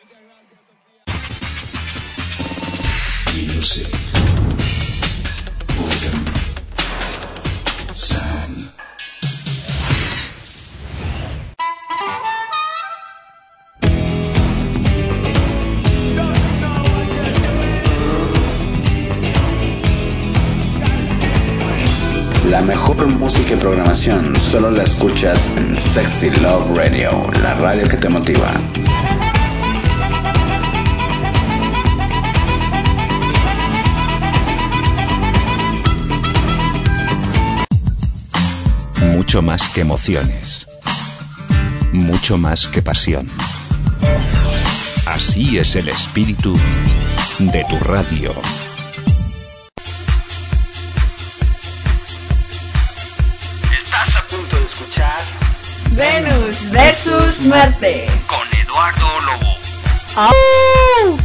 Music. Boredom. Sound. La mejor música y programación solo la escuchas en Sexy Love Radio, la radio que te motiva. Mucho más que emociones, mucho más que pasión. Así es el espíritu de tu radio. Estás a punto de escuchar Venus versus Marte con Eduardo Lobo. ¡Au!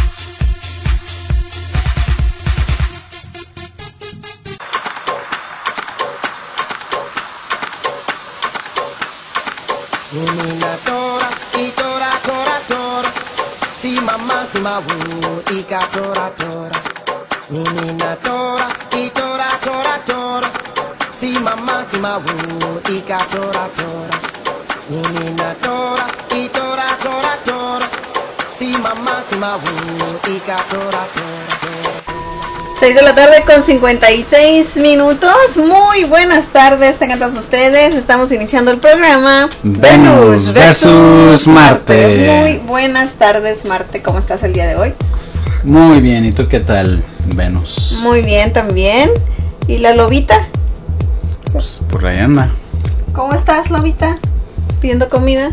Nina tora, y tora, tora, tora. Si mamá, si mabu, y ka tora, tora. Nina tora, y tora, tora, tora. Si mamá, si mabu, y ka tora, tora. Nina tora, y tora, tora, tora. Si mamá, si mabu, y ka tora, tora. 6 de la tarde con 56 minutos. Muy buenas tardes, tengan todos ustedes. Estamos iniciando el programa Venus versus Marte. Muy buenas tardes, Marte. ¿Cómo estás el día de hoy? Muy bien, ¿y tú qué tal, Venus? Muy bien también. ¿Y la Lobita? Pues por ahí anda. ¿Cómo estás, Lobita? ¿Pidiendo comida?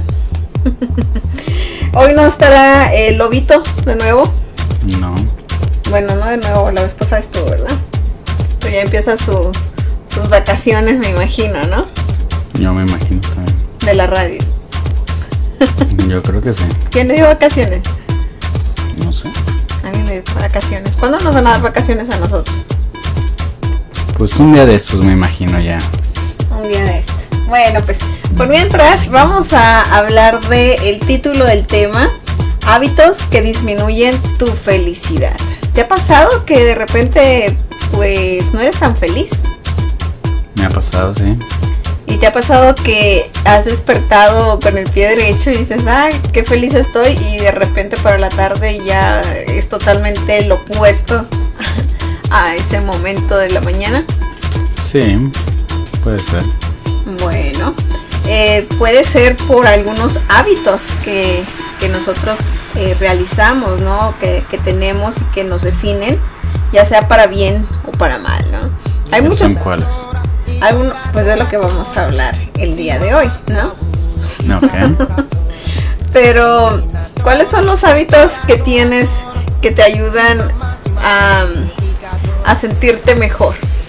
Hoy no estará el Lobito de nuevo. No. Bueno, no de nuevo, la vez pasada estuvo, ¿verdad? Pero ya empieza sus vacaciones, me imagino, ¿no? Yo me imagino también. De la radio. Yo creo que sí. ¿Quién le dio vacaciones? No sé. Alguien le dio vacaciones. ¿Cuándo nos van a dar vacaciones a nosotros? Pues un día de estos me imagino ya. Un día de estos. Bueno, pues por mientras vamos a hablar del título del tema: hábitos que disminuyen tu felicidad. ¿Te ha pasado que de repente pues no eres tan feliz? Me ha pasado, sí. ¿Y te ha pasado que has despertado con el pie derecho y dices, ay, qué feliz estoy, y de repente para la tarde ya es totalmente lo opuesto a ese momento de la mañana? Sí, puede ser. Bueno, puede ser por algunos hábitos que nosotros realizamos, ¿no? Que tenemos y que nos definen, ya sea para bien o para mal, ¿no? Hay muchos. ¿Son cuáles? Pues de lo que vamos a hablar el día de hoy, ¿no? Ok. Pero, ¿cuáles son los hábitos que tienes que te ayudan a sentirte mejor?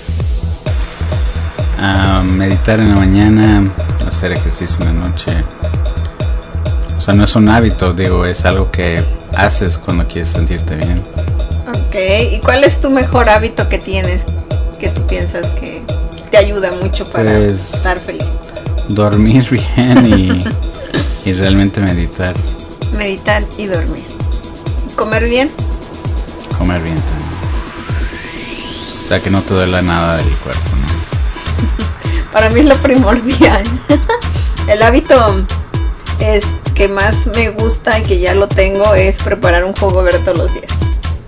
Meditar en la mañana, hacer ejercicio en la noche. O sea, no es un hábito, digo, es algo que haces cuando quieres sentirte bien. Ok, ¿y cuál es tu mejor hábito que tienes, que tú piensas que te ayuda mucho para estar feliz? Dormir bien y realmente meditar. Meditar y dormir. ¿Comer bien? Comer bien también. O sea, que no te duela nada del cuerpo, ¿no? Para mí es lo primordial. El hábito que más me gusta y que ya lo tengo es preparar un jugo verde todos los días.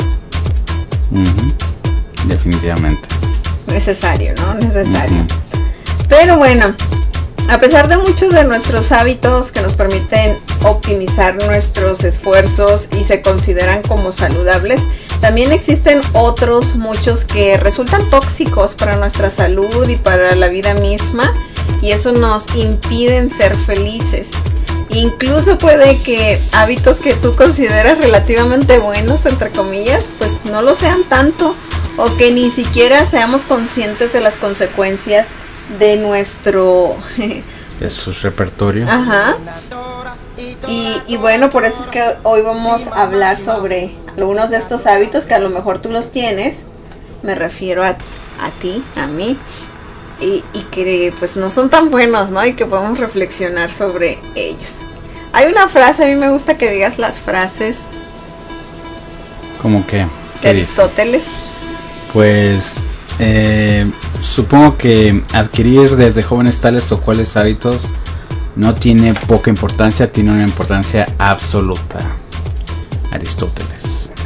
Definitivamente. Necesario, ¿no? Necesario. Pero bueno, a pesar de muchos de nuestros hábitos que nos permiten optimizar nuestros esfuerzos y se consideran como saludables, también existen otros muchos que resultan tóxicos para nuestra salud y para la vida misma, y eso nos impiden ser felices. Incluso puede que hábitos que tú consideras relativamente buenos, entre comillas, pues no lo sean tanto, o que ni siquiera seamos conscientes de las consecuencias de nuestro de sus repertorios. Ajá. Y bueno, por eso es que hoy vamos a hablar sobre algunos de estos hábitos que a lo mejor tú los tienes. Me refiero a ti, a mí, y que pues no son tan buenos, ¿no? Y que podemos reflexionar sobre ellos. Hay una frase, a mí me gusta que digas las frases ¿Cómo qué? de ¿Qué dice? Aristóteles. Pues supongo que adquirir desde jóvenes tales o cuales hábitos no tiene poca importancia, tiene una importancia absoluta. Aristóteles.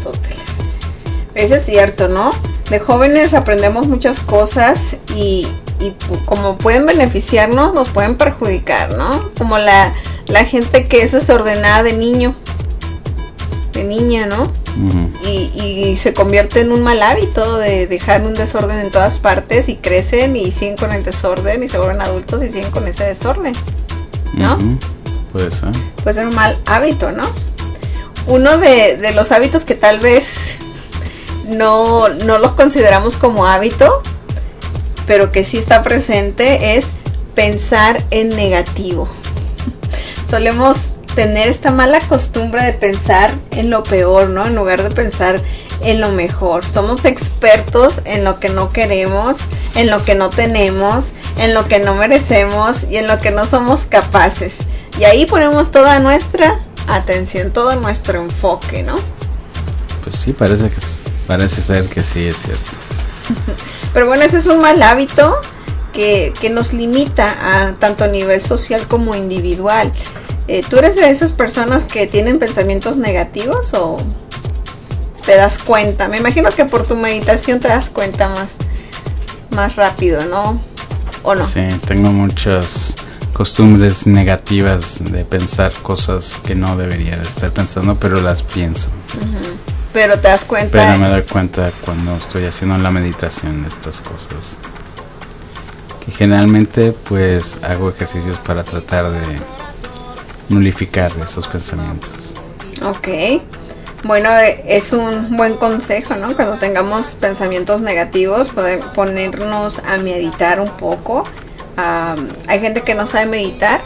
Eso es cierto, ¿no? De jóvenes aprendemos muchas cosas y como pueden beneficiarnos, nos pueden perjudicar, ¿no? Como la gente que es desordenada de niño, de niña, ¿no? Uh-huh. Y se convierte en un mal hábito de dejar un desorden en todas partes y crecen y siguen con el desorden y se vuelven adultos y siguen con ese desorden, ¿no? Uh-huh. Puede ser. Puede ser un mal hábito, ¿no? Uno de los hábitos que tal vez no los consideramos como hábito, pero que sí está presente, es pensar en negativo. Solemos tener esta mala costumbre de pensar en lo peor, ¿no? En lugar de pensar en lo mejor. Somos expertos en lo que no queremos, en lo que no tenemos, en lo que no merecemos y en lo que no somos capaces. Y ahí ponemos toda nuestra atención, todo nuestro enfoque, ¿no? Pues sí, parece ser que sí es cierto. Pero bueno, ese es un mal hábito que nos limita a tanto a nivel social como individual. ¿Tú eres de esas personas que tienen pensamientos negativos o te das cuenta? Me imagino que por tu meditación te das cuenta más rápido, ¿no? ¿O no? Sí, tengo muchas costumbres negativas de pensar cosas que no debería de estar pensando, pero las pienso. Uh-huh. Pero te das cuenta. Pero me doy cuenta cuando estoy haciendo la meditación de estas cosas. Que generalmente pues hago ejercicios para tratar de nulificar esos pensamientos. Ok. Bueno, es un buen consejo, ¿no? Cuando tengamos pensamientos negativos, poder ponernos a meditar un poco. Hay gente que no sabe meditar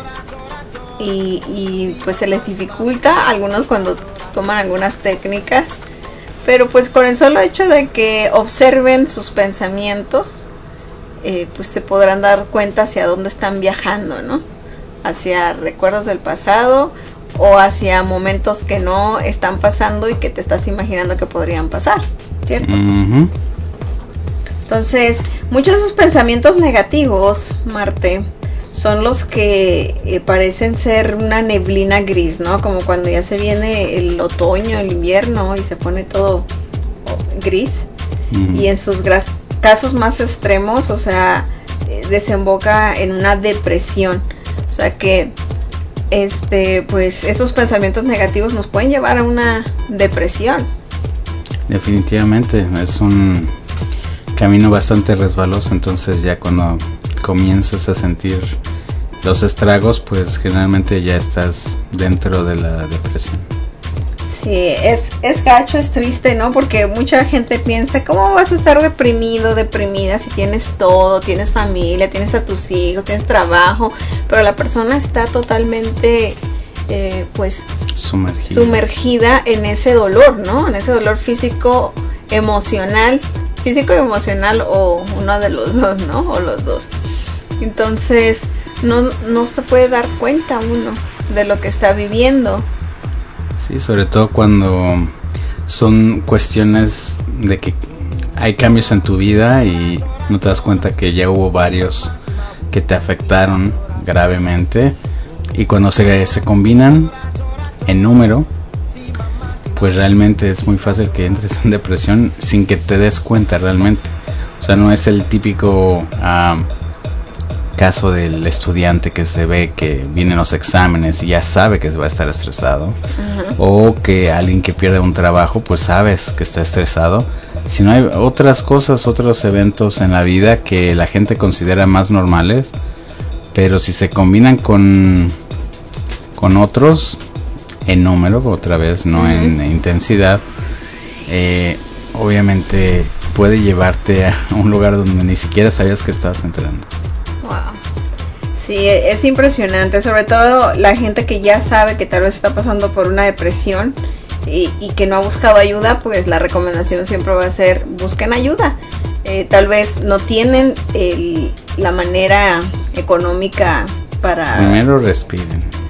y pues se les dificulta, algunos cuando toman algunas técnicas, pero pues con el solo hecho de que observen sus pensamientos, pues se podrán dar cuenta hacia dónde están viajando, ¿no? Hacia recuerdos del pasado o hacia momentos que no están pasando y que te estás imaginando que podrían pasar, ¿cierto? Uh-huh. Entonces, muchos de esos pensamientos negativos, Marte, son los que parecen ser una neblina gris, ¿no? Como cuando ya se viene el otoño, el invierno y se pone todo gris. Uh-huh. Y en sus casos más extremos, o sea, desemboca en una depresión. O sea que pues esos pensamientos negativos nos pueden llevar a una depresión. Definitivamente, es un camino bastante resbaloso, entonces ya cuando comienzas a sentir los estragos, pues generalmente ya estás dentro de la depresión. Sí, es gacho, es triste, ¿no? Porque mucha gente piensa, ¿cómo vas a estar deprimido, deprimida si tienes todo, tienes familia, tienes a tus hijos, tienes trabajo? Pero la persona está totalmente, pues, sumergida en ese dolor, ¿no? En ese dolor físico y emocional, o uno de los dos, ¿no? O los dos. Entonces, no se puede dar cuenta uno de lo que está viviendo. Sí, sobre todo cuando son cuestiones de que hay cambios en tu vida y no te das cuenta que ya hubo varios que te afectaron gravemente, y cuando se combinan en número, pues realmente es muy fácil que entres en depresión sin que te des cuenta realmente. O sea, no es el típico caso del estudiante que se ve que vienen los exámenes y ya sabe que va a estar estresado. Uh-huh. O que alguien que pierde un trabajo, pues sabes que está estresado. Si no, hay otras cosas, otros eventos en la vida que la gente considera más normales, pero si se combinan con otros en número, otra vez, no uh-huh. en intensidad, obviamente puede llevarte a un lugar donde ni siquiera sabías que estabas entrando. Wow. Sí, es impresionante, sobre todo la gente que ya sabe que tal vez está pasando por una depresión y que no ha buscado ayuda, pues la recomendación siempre va a ser busquen ayuda. Tal vez no tienen la manera económica para... Primero respiren.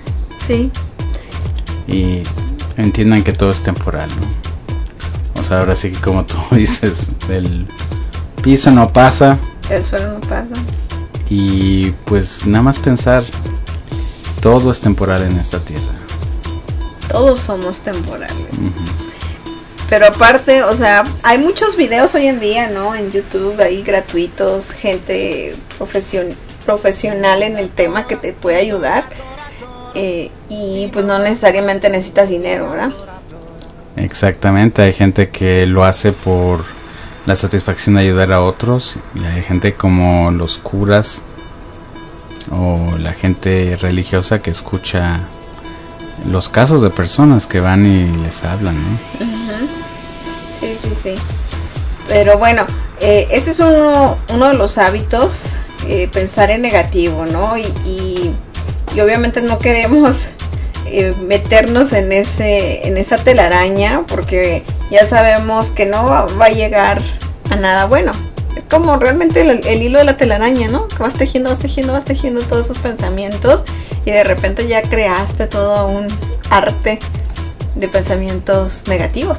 Sí. Y entiendan que todo es temporal, ¿no? O sea, ahora sí que como tú dices, el piso no pasa. El suelo no pasa. Y pues nada más pensar, todo es temporal en esta tierra. Todos somos temporales. Pero aparte, o sea, hay muchos videos hoy en día, ¿no? En YouTube, ahí gratuitos, gente profesional en el tema que te puede ayudar. Y pues no necesariamente necesitas dinero, ¿verdad? Exactamente, hay gente que lo hace por la satisfacción de ayudar a otros. Y hay gente como los curas o la gente religiosa que escucha los casos de personas que van y les hablan, ¿no? Sí. Pero bueno, ese es uno de los hábitos, pensar en negativo, ¿no? Y obviamente no queremos meternos en esa telaraña, porque ya sabemos que no va a llegar a nada bueno. Es como realmente el hilo de la telaraña, ¿no? Que vas tejiendo todos esos pensamientos y de repente ya creaste todo un arte de pensamientos negativos.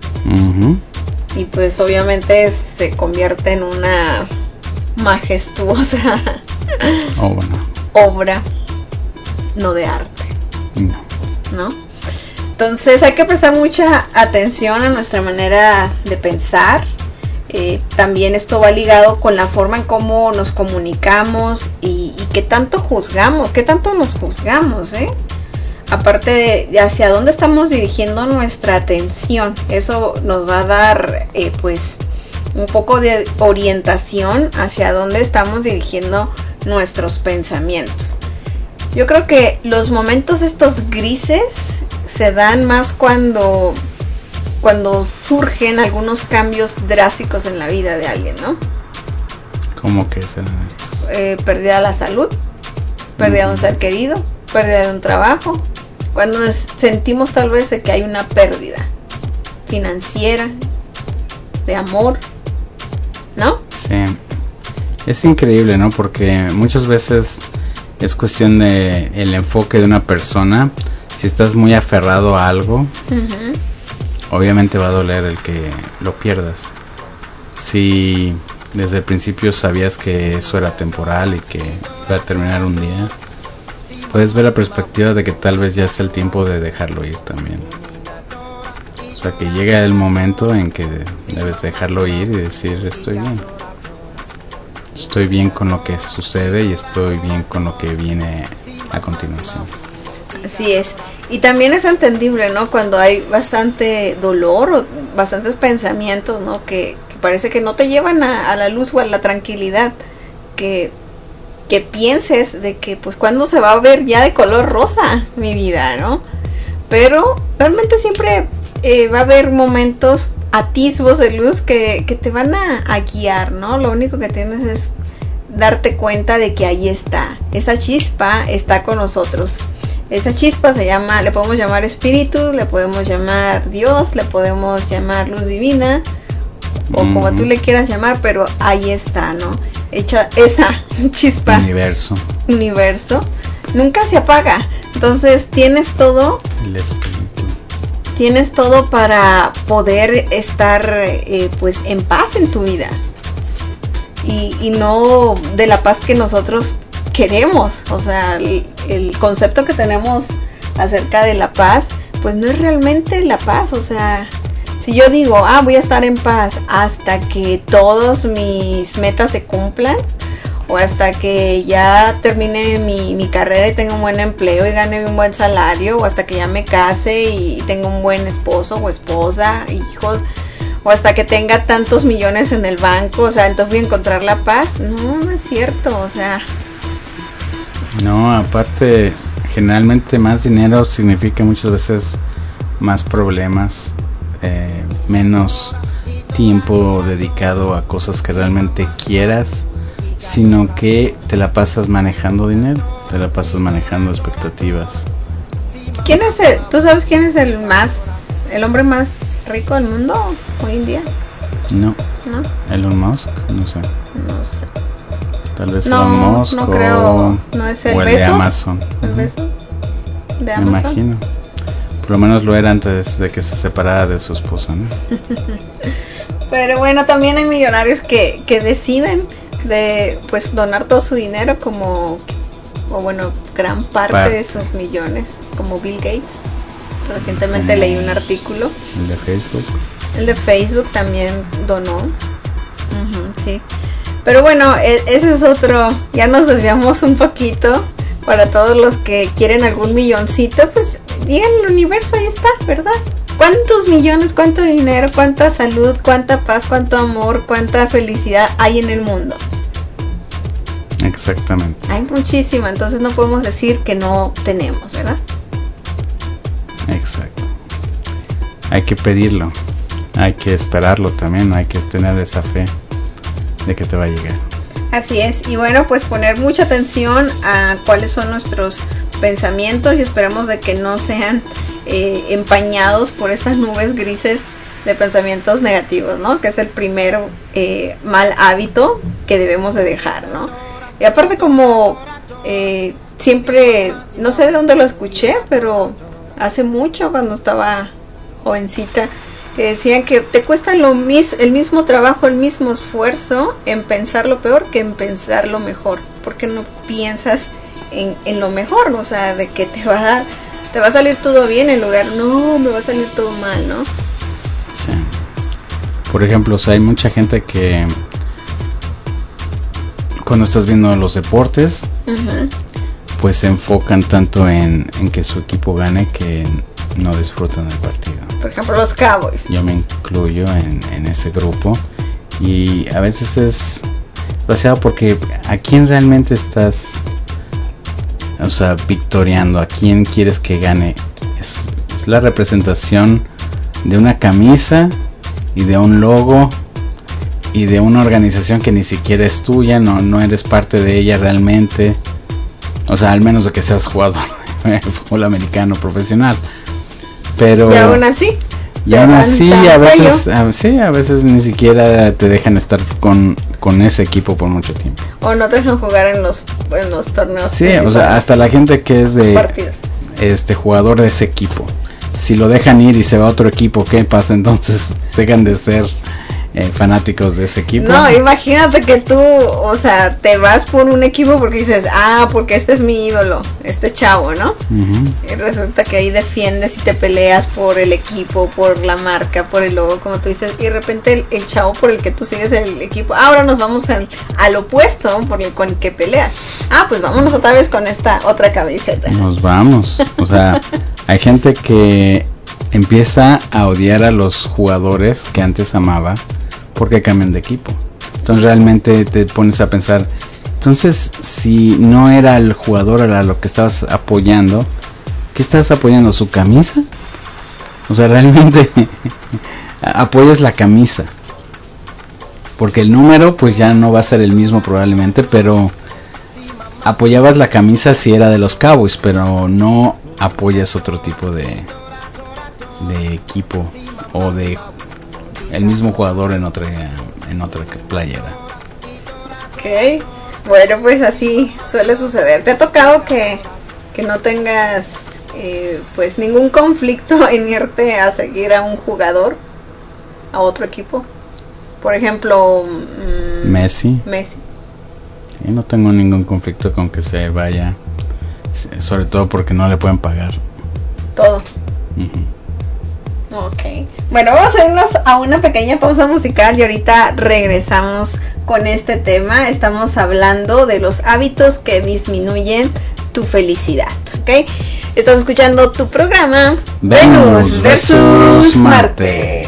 Y pues obviamente se convierte en una majestuosa obra, no de arte. ¿No? Entonces hay que prestar mucha atención a nuestra manera de pensar. También esto va ligado con la forma en cómo nos comunicamos y qué tanto juzgamos, qué tanto nos juzgamos, aparte de hacia dónde estamos dirigiendo nuestra atención. Eso nos va a dar pues un poco de orientación hacia dónde estamos dirigiendo nuestros pensamientos. Yo creo que los momentos estos grises se dan más cuando surgen algunos cambios drásticos en la vida de alguien, ¿no? ¿Cómo que serán estos? Pérdida de la salud, pérdida de un ser querido, pérdida de un trabajo. Cuando sentimos tal vez de que hay una pérdida financiera, de amor, ¿no? Sí, es increíble, ¿no? Porque muchas veces es cuestión de el enfoque de una persona. Si estás muy aferrado a algo, obviamente va a doler el que lo pierdas. Si desde el principio sabías que eso era temporal y que iba a terminar un día, puedes ver la perspectiva de que tal vez ya es el tiempo de dejarlo ir también. O sea, que llega el momento en que debes dejarlo ir y decir, estoy bien. Estoy bien con lo que sucede y estoy bien con lo que viene a continuación. Así es. Y también es entendible, ¿no? Cuando hay bastante dolor o bastantes pensamientos, ¿no? Que parece que no te llevan a la luz o a la tranquilidad. Que pienses de que, pues, ¿cuándo se va a ver ya de color rosa mi vida, ¿no? Pero realmente siempre va a haber momentos, atisbos de luz que te van a guiar, ¿no? Lo único que tienes es darte cuenta de que ahí está. Esa chispa está con nosotros. Esa chispa le podemos llamar espíritu, le podemos llamar Dios, le podemos llamar luz divina, o como tú le quieras llamar, pero ahí está, ¿no? Hecha esa chispa. Universo. Nunca se apaga. Entonces tienes todo. El espíritu. Tienes todo para poder estar pues en paz en tu vida. Y no de la paz que nosotros queremos. O sea, el concepto que tenemos acerca de la paz, pues no es realmente la paz. O sea, si yo digo, voy a estar en paz hasta que todos mis metas se cumplan, o hasta que ya termine mi carrera y tenga un buen empleo y gane un buen salario, o hasta que ya me case y tenga un buen esposo o esposa, hijos, o hasta que tenga tantos millones en el banco, o sea, entonces voy a encontrar la paz. No es cierto, o sea. No, aparte, generalmente más dinero significa muchas veces más problemas, menos tiempo dedicado a cosas que realmente quieras, sino que te la pasas manejando dinero, te la pasas manejando expectativas. ¿Quién es tú sabes quién es el hombre más rico del mundo hoy en día? No. Elon Musk, no sé. Tal vez no, Elon Musk no creo. No es el o el Bezos. de Amazon. ¿El Bezos? de Me Amazon. imagino. Por lo menos lo era antes de que se separara de su esposa, ¿no? Pero bueno, también hay millonarios que deciden de pues donar todo su dinero gran parte de sus millones, como Bill Gates. Recientemente leí un artículo. El de Facebook. El de Facebook también donó. Sí. Pero bueno, ese es otro. Ya nos desviamos un poquito. Para todos los que quieren algún milloncito, pues digan el universo, ahí está, ¿verdad? ¿Cuántos millones, cuánto dinero, cuánta salud, cuánta paz, cuánto amor, cuánta felicidad hay en el mundo? Exactamente. Hay muchísima, entonces no podemos decir que no tenemos, ¿verdad? Exacto. Hay que pedirlo, hay que esperarlo también, hay que tener esa fe de que te va a llegar. Así es, y bueno, pues poner mucha atención a cuáles son nuestros pensamientos y esperemos de que no sean empañados por estas nubes grises de pensamientos negativos, ¿no? Que es el primer mal hábito que debemos de dejar, ¿no? Y aparte como siempre, no sé de dónde lo escuché, pero hace mucho cuando estaba jovencita, que decían que te cuesta el mismo trabajo, el mismo esfuerzo en pensar lo peor que en pensar lo mejor, porque no piensas en lo mejor, ¿no? O sea, de que te va a salir todo bien en lugar, no, me va a salir todo mal, ¿no? Sí. Por ejemplo, o sea, hay mucha gente que cuando estás viendo los deportes, pues se enfocan tanto en que su equipo gane que no disfrutan el partido. Por ejemplo, los Cowboys. Yo me incluyo en ese grupo y a veces es, o sea, porque ¿a quién realmente estás, o sea, victoriando? ¿A quién quieres que gane? Es la representación de una camisa y de un logo y de una organización que ni siquiera es tuya, no eres parte de ella realmente. O sea, al menos de que seas jugador de fútbol americano profesional. Pero y aún así a veces ni siquiera te dejan estar con ese equipo por mucho tiempo. O no te dejan jugar en los torneos. Sí, o sea, hasta la gente que es de partidos. Jugador de ese equipo. Si lo dejan ir y se va a otro equipo, ¿qué pasa? Entonces dejan de ser fanáticos de ese equipo. No, imagínate que tú, o sea, te vas por un equipo porque dices, porque este es mi ídolo, este chavo, ¿no? Y resulta que ahí defiendes y te peleas por el equipo, por la marca, por el logo, como tú dices, y de repente el chavo por el que tú sigues el equipo, ahora nos vamos al opuesto con el que peleas. Pues vámonos otra vez con esta otra camiseta. Nos vamos, o sea, hay gente que empieza a odiar a los jugadores que antes amaba porque cambian de equipo. Entonces realmente te pones a pensar, entonces si no era el jugador a lo que estabas apoyando, ¿qué estás apoyando? ¿Su camisa? O sea, realmente apoyas la camisa, porque el número pues ya no va a ser el mismo probablemente, pero apoyabas la camisa si era de los Cowboys, pero no apoyas otro tipo de equipo o de el mismo jugador en otra playera. Ok, bueno, pues así suele suceder. ¿Te ha tocado que no tengas pues ningún conflicto en irte a seguir a un jugador, a otro equipo? Por ejemplo, Messi. Sí, no tengo ningún conflicto con que se vaya, sobre todo porque no le pueden pagar todo. Ok, bueno, vamos a irnos a una pequeña pausa musical y ahorita regresamos con este tema. Estamos hablando de los hábitos que disminuyen tu felicidad, ¿ok? Estás escuchando tu programa Venus versus Marte.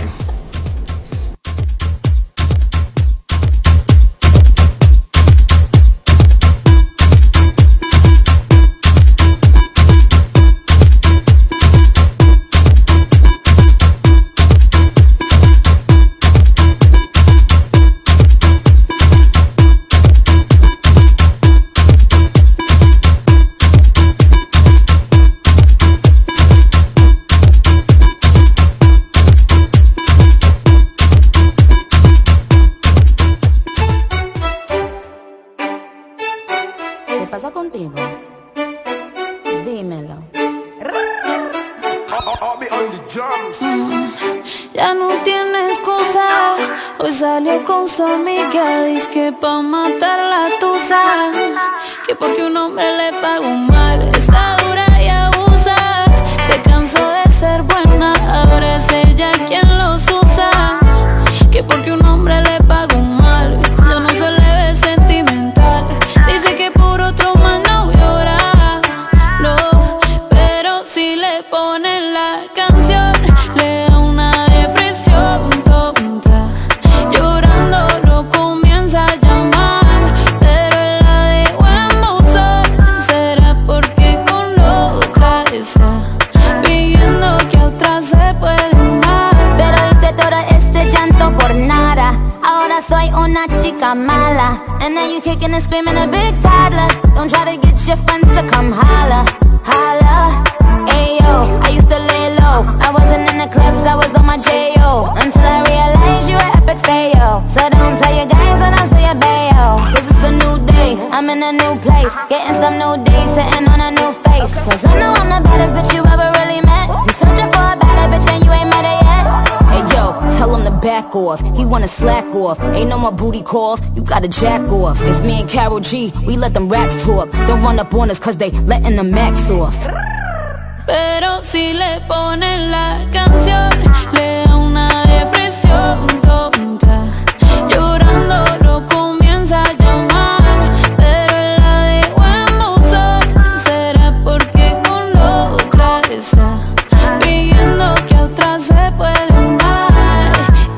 Ya no tiene excusa. Hoy salió con su amiga, dice que pa' matar la tusa, que porque un hombre le pagó mal, está dura y abusa. Se cansó de ser buena, ahora es ella quien los usa, que porque un hombre le pagó mal, yo no se le ve sentimental. Dice que por otro más no llora, no, pero si le ponen la canción le da una depresión tonta. Llorando lo comienza a llamar, pero él la dejó en buzón. Será porque con otra está pidiendo que a otra se puede amar. Pero hice todo este llanto por nada. Ahora soy una chica mala. And now you kicking and screaming a big toddler. Don't try to get your friends to come holla, holla. Ayo, I used to lay low. I wasn't in the clubs, I was on my J.O. Until I realized you were epic fail. So don't tell your guys when I say a bayo. Cause it's a new day, I'm in a new place. Getting some new days, sitting on a new face. Cause I know I'm the baddest bitch you ever really met. You searching for a better bitch and you ain't met her yet. Hey yo, tell him to back off. He wanna slack off. Ain't no more booty calls, you gotta jack off. It's me and Karol G, we let them racks talk. Don't run up on us cause they letting the max off. Pero si le ponen la canción le da una depresión tonta. Llorando lo comienza a llamar, pero él la dejó en buzón. Será porque con otra está pidiendo que a otra se puede amar.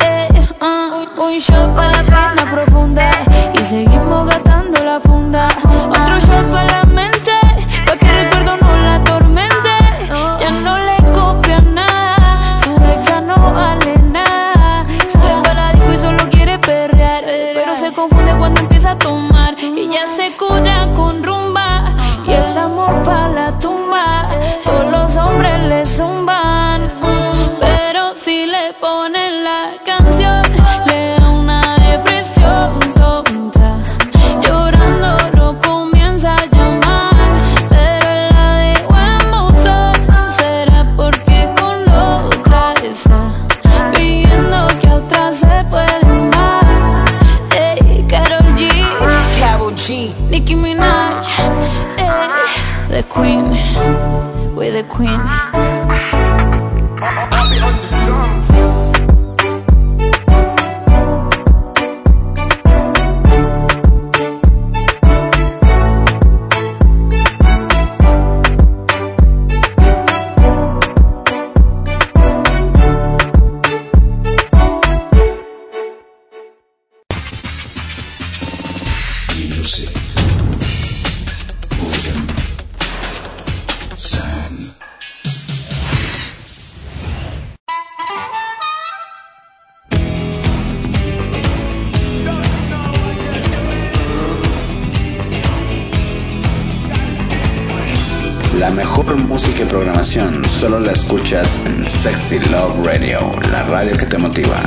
Un shot para la pena profunda y seguimos gastando la funda. Otro shot para la mente, pa' que recuerdo no la atormente. Ya no le copia nada, su ex ya no vale nada. Sale para la disco y solo quiere perrear, pero se confunde cuando empieza a tomar. Y ya se cura con rumba y el amor pa' la tumba. Todos los hombres le zumban, pero si le ponen la canción le da una depresión tonta. Llorando lo comienza a llamar, pero él la dejó en buzón. Será porque con otra está pidiendo que a otra se puede amar. Hey, Karol G, Nicki Minaj, hey, the queen, we're the queen. La mejor música y programación solo la escuchas en Sexy Love Radio, la radio que te motiva.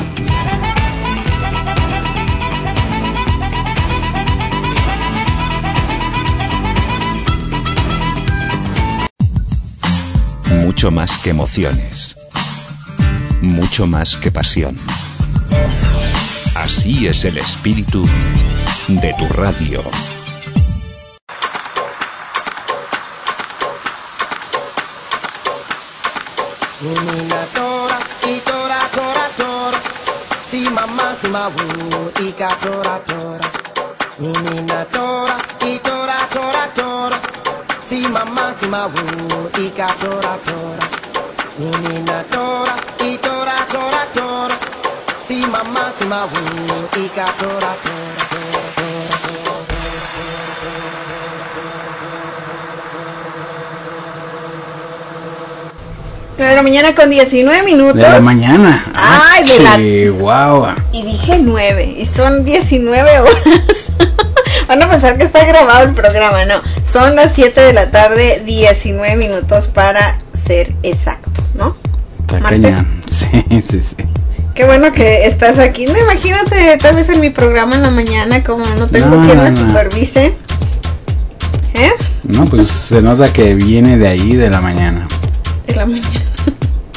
Mucho más que emociones. Mucho más que pasión. Así es el espíritu de tu radio. Menina tora, y tora, tora, tora. Si mamá, si ma wu, y ka tora, tora. Menina tora, y tora, tora, tora. Si mamá, si ma wu, y ka tora, tora. Menina tora, y tora, tora, tora. Si mamá, si ma wu, y ka tora, tora, tora, tora. 9 de la mañana con 19 minutos. De la mañana. Ay, de la... Chihuahua. Y dije 9, y son 19 horas. Van a pensar que está grabado el programa, no. Son las 7 de la tarde, 19 minutos para ser exactos, ¿no? Está cañón. Sí, sí, sí. Qué bueno que estás aquí. No, imagínate, tal vez en mi programa en la mañana, como no tengo quien me supervise. ¿Eh? No, pues se nota que viene de ahí, de la mañana. De la mañana.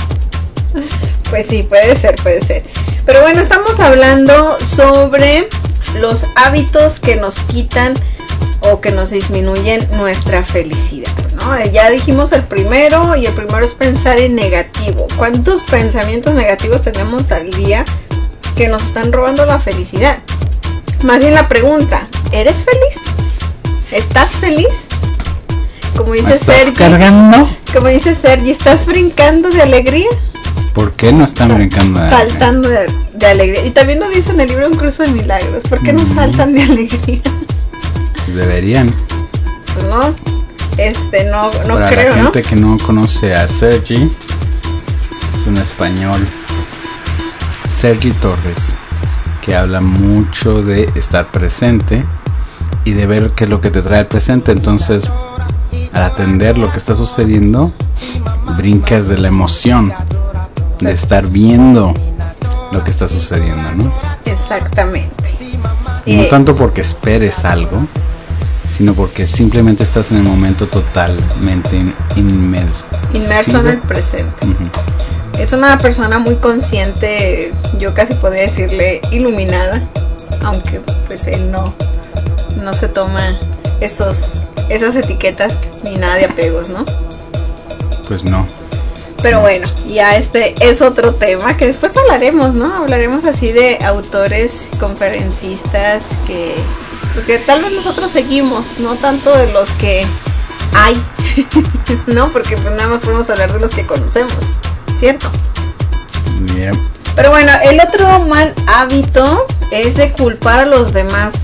Pues sí, puede ser. Pero bueno, estamos hablando sobre los hábitos que nos quitan o que nos disminuyen nuestra felicidad, ¿no? Ya dijimos el primero, y el primero es pensar en negativo. ¿Cuántos pensamientos negativos tenemos al día que nos están robando la felicidad? Más bien la pregunta, ¿eres feliz? ¿Estás feliz? Como dice Sergi, cargando? Como dice Sergi, ¿estás brincando de alegría? ¿Por qué no están brincando de alegría? Saltando de alegría. Y también nos dice en el libro Un Curso de Milagros, ¿por qué no saltan de alegría? Pues deberían. Pues no Para creo, la gente ¿no? que no conoce a Sergi, es un español, Sergi Torres, que habla mucho de estar presente y de ver qué es lo que te trae el presente. Entonces, al atender lo que está sucediendo, brincas de la emoción de estar viendo lo que está sucediendo, ¿no? Exactamente. Y no tanto porque esperes algo, sino porque simplemente estás en el momento totalmente inmerso en el presente. Uh-huh. Es una persona muy consciente, yo casi podría decirle iluminada, aunque pues él no se toma esas etiquetas ni nada de apegos, ¿no? Pues no. Pero bueno, ya este es otro tema que después hablaremos, ¿no? Hablaremos así de autores, conferencistas que tal vez nosotros seguimos, no tanto de los que hay, ¿no? Porque pues nada más podemos hablar de los que conocemos, ¿cierto? Bien. Pero bueno, el otro mal hábito es de culpar a los demás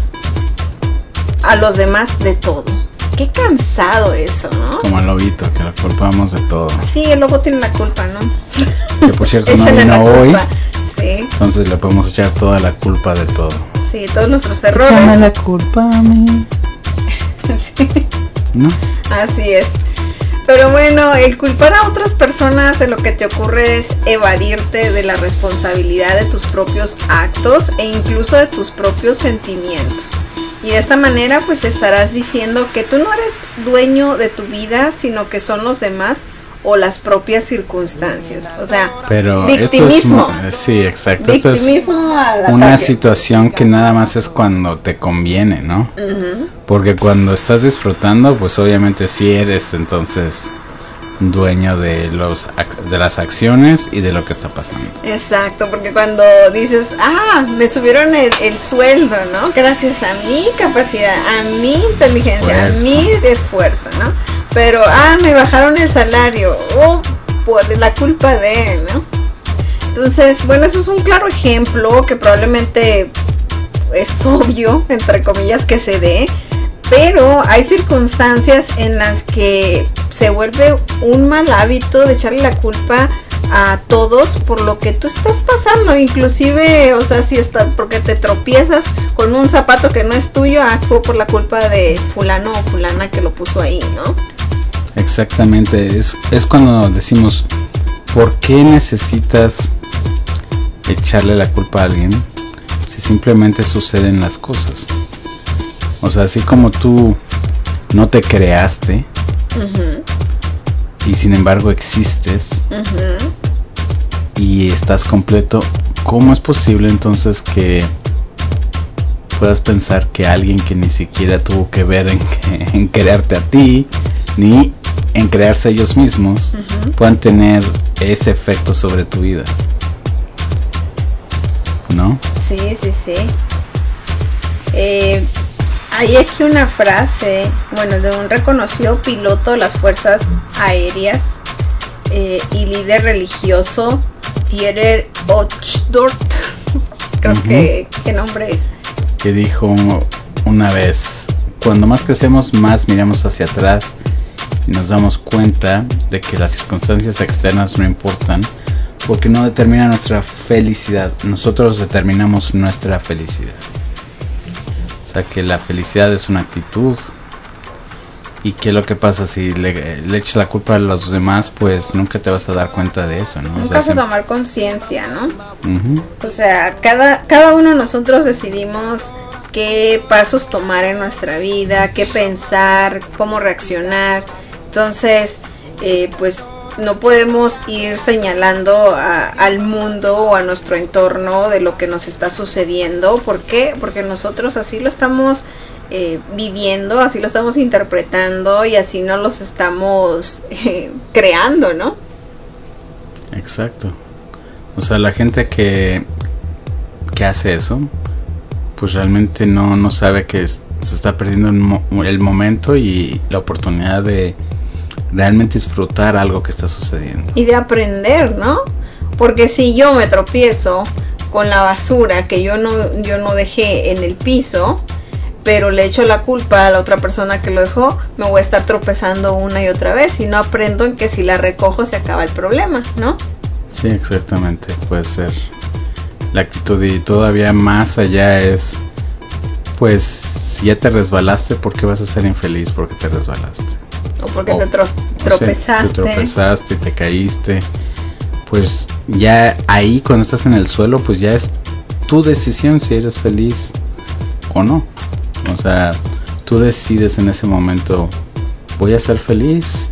de todo. Qué cansado eso, ¿no? Como el lobito, que lo culpamos de todo. Sí, el lobo tiene la culpa, ¿no? Que por cierto no Échale vino hoy. Sí. Entonces le podemos echar toda la culpa de todo. Sí, todos nuestros errores. Échame la culpa a mí. Sí. ¿No? Así es. Pero bueno, el culpar a otras personas de lo que te ocurre es evadirte de la responsabilidad de tus propios actos e incluso de tus propios sentimientos. Y de esta manera pues estarás diciendo que tú no eres dueño de tu vida, sino que son los demás o las propias circunstancias. O sea, pero victimismo. Esto es, sí, exacto. Victimismo esto es una situación que nada más es cuando te conviene, ¿no? Uh-huh. Porque cuando estás disfrutando, pues obviamente sí eres entonces dueño de las acciones y de lo que está pasando. Exacto, porque cuando dices, me subieron el sueldo, ¿no? Gracias a mi capacidad, a mi inteligencia, a mi esfuerzo, ¿no? Pero, me bajaron el salario, por la culpa de, ¿no? Entonces, bueno, eso es un claro ejemplo que probablemente es obvio, entre comillas, que se dé. Pero hay circunstancias en las que se vuelve un mal hábito de echarle la culpa a todos por lo que tú estás pasando, inclusive, o sea, si está porque te tropiezas con un zapato que no es tuyo, fue por la culpa de fulano o fulana que lo puso ahí, ¿no? Exactamente, es cuando decimos, ¿por qué necesitas echarle la culpa a alguien si simplemente suceden las cosas? O sea, así como tú no te creaste, uh-huh, y sin embargo existes, uh-huh, y estás completo, ¿cómo es posible entonces que puedas pensar que alguien que ni siquiera tuvo que ver en crearte a ti, ni en crearse ellos mismos, uh-huh, puedan tener ese efecto sobre tu vida? ¿No? Sí. Hay aquí una frase, bueno, de un reconocido piloto de las fuerzas aéreas y líder religioso, Dieter Uchtdorf, creo, uh-huh, que ¿qué nombre es? Que dijo una vez, cuando más crecemos, más miramos hacia atrás y nos damos cuenta de que las circunstancias externas no importan, porque no determinan nuestra felicidad, nosotros determinamos nuestra felicidad. O sea, que la felicidad es una actitud. ¿Y qué es lo que pasa si le echas la culpa a los demás? Pues nunca te vas a dar cuenta de eso, ¿no? Nunca vas a tomar conciencia, ¿no? Uh-huh. O sea, cada uno de nosotros decidimos qué pasos tomar en nuestra vida, qué pensar, cómo reaccionar. Entonces, pues no podemos ir señalando al mundo o a nuestro entorno de lo que nos está sucediendo. ¿Por qué? Porque nosotros así lo estamos viviendo, así lo estamos interpretando y así no los estamos creando, ¿no? Exacto. O sea, la gente que hace eso, pues realmente no sabe que se está perdiendo el momento y la oportunidad de realmente disfrutar algo que está sucediendo. Y de aprender, ¿no? Porque si yo me tropiezo con la basura que yo no dejé en el piso, pero le echo la culpa a la otra persona que lo dejó, me voy a estar tropezando una y otra vez y no aprendo en que si la recojo se acaba el problema, ¿no? Sí, exactamente, puede ser la actitud. Y todavía más allá es, pues, si ya te resbalaste, ¿por qué vas a ser infeliz porque te resbalaste? O porque te tropezaste. Te tropezaste, te caíste. Pues ya ahí cuando estás en el suelo, pues ya es tu decisión si eres feliz o no. O sea, tú decides en ese momento, voy a ser feliz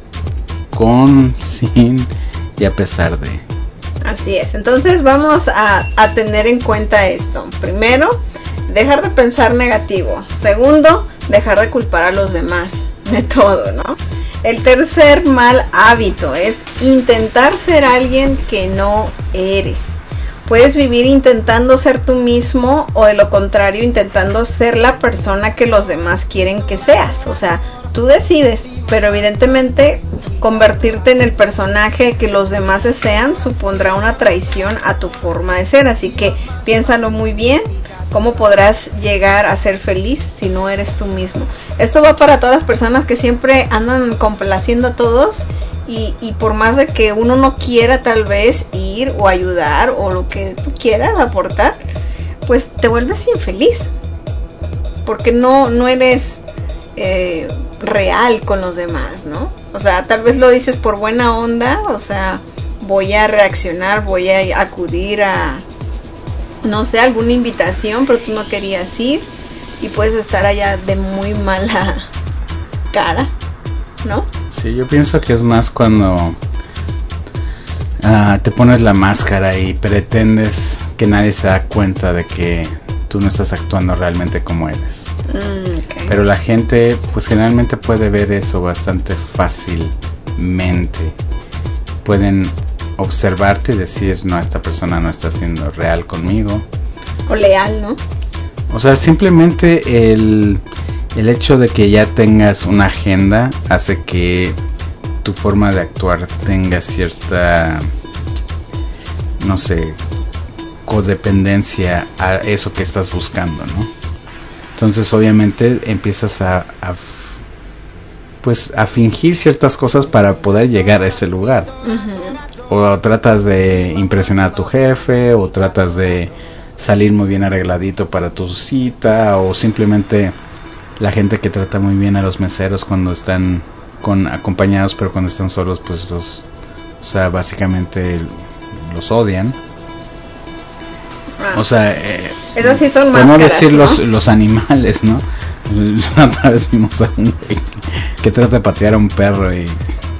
con, sin y a pesar de. Así es. Entonces vamos a tener en cuenta esto. Primero, dejar de pensar negativo. Segundo, dejar de culpar a los demás de todo, ¿no? El tercer mal hábito es intentar ser alguien que no eres. Puedes vivir intentando ser tú mismo o de lo contrario intentando ser la persona que los demás quieren que seas. O sea, tú decides, pero evidentemente convertirte en el personaje que los demás desean supondrá una traición a tu forma de ser. Así que piénsalo muy bien. ¿Cómo podrás llegar a ser feliz si no eres tú mismo? Esto va para todas las personas que siempre andan complaciendo a todos y por más de que uno no quiera tal vez ir o ayudar o lo que tú quieras aportar, pues te vuelves infeliz porque no eres real con los demás, ¿no? O sea, tal vez lo dices por buena onda, o sea, voy a reaccionar, voy a acudir a, no sé, alguna invitación, pero tú no querías ir y puedes estar allá de muy mala cara, ¿no? Sí, yo pienso que es más cuando te pones la máscara y pretendes que nadie se da cuenta de que tú no estás actuando realmente como eres. Okay. Pero la gente pues generalmente puede ver eso bastante fácilmente. Pueden observarte y decir, no, esta persona no está siendo real conmigo. O leal, ¿no? O sea, simplemente el hecho de que ya tengas una agenda hace que tu forma de actuar tenga cierta, no sé, codependencia a eso que estás buscando, ¿no? Entonces obviamente empiezas a fingir ciertas cosas para poder llegar a ese lugar. Uh-huh. O tratas de impresionar a tu jefe, o tratas de salir muy bien arregladito para tu cita, o simplemente la gente que trata muy bien a los meseros cuando están acompañados, pero cuando están solos pues básicamente los odian. O sea, esas sí son máscaras, no decir, ¿no? los animales, ¿no? Otra vez vimos a un güey que trata de patear a un perro y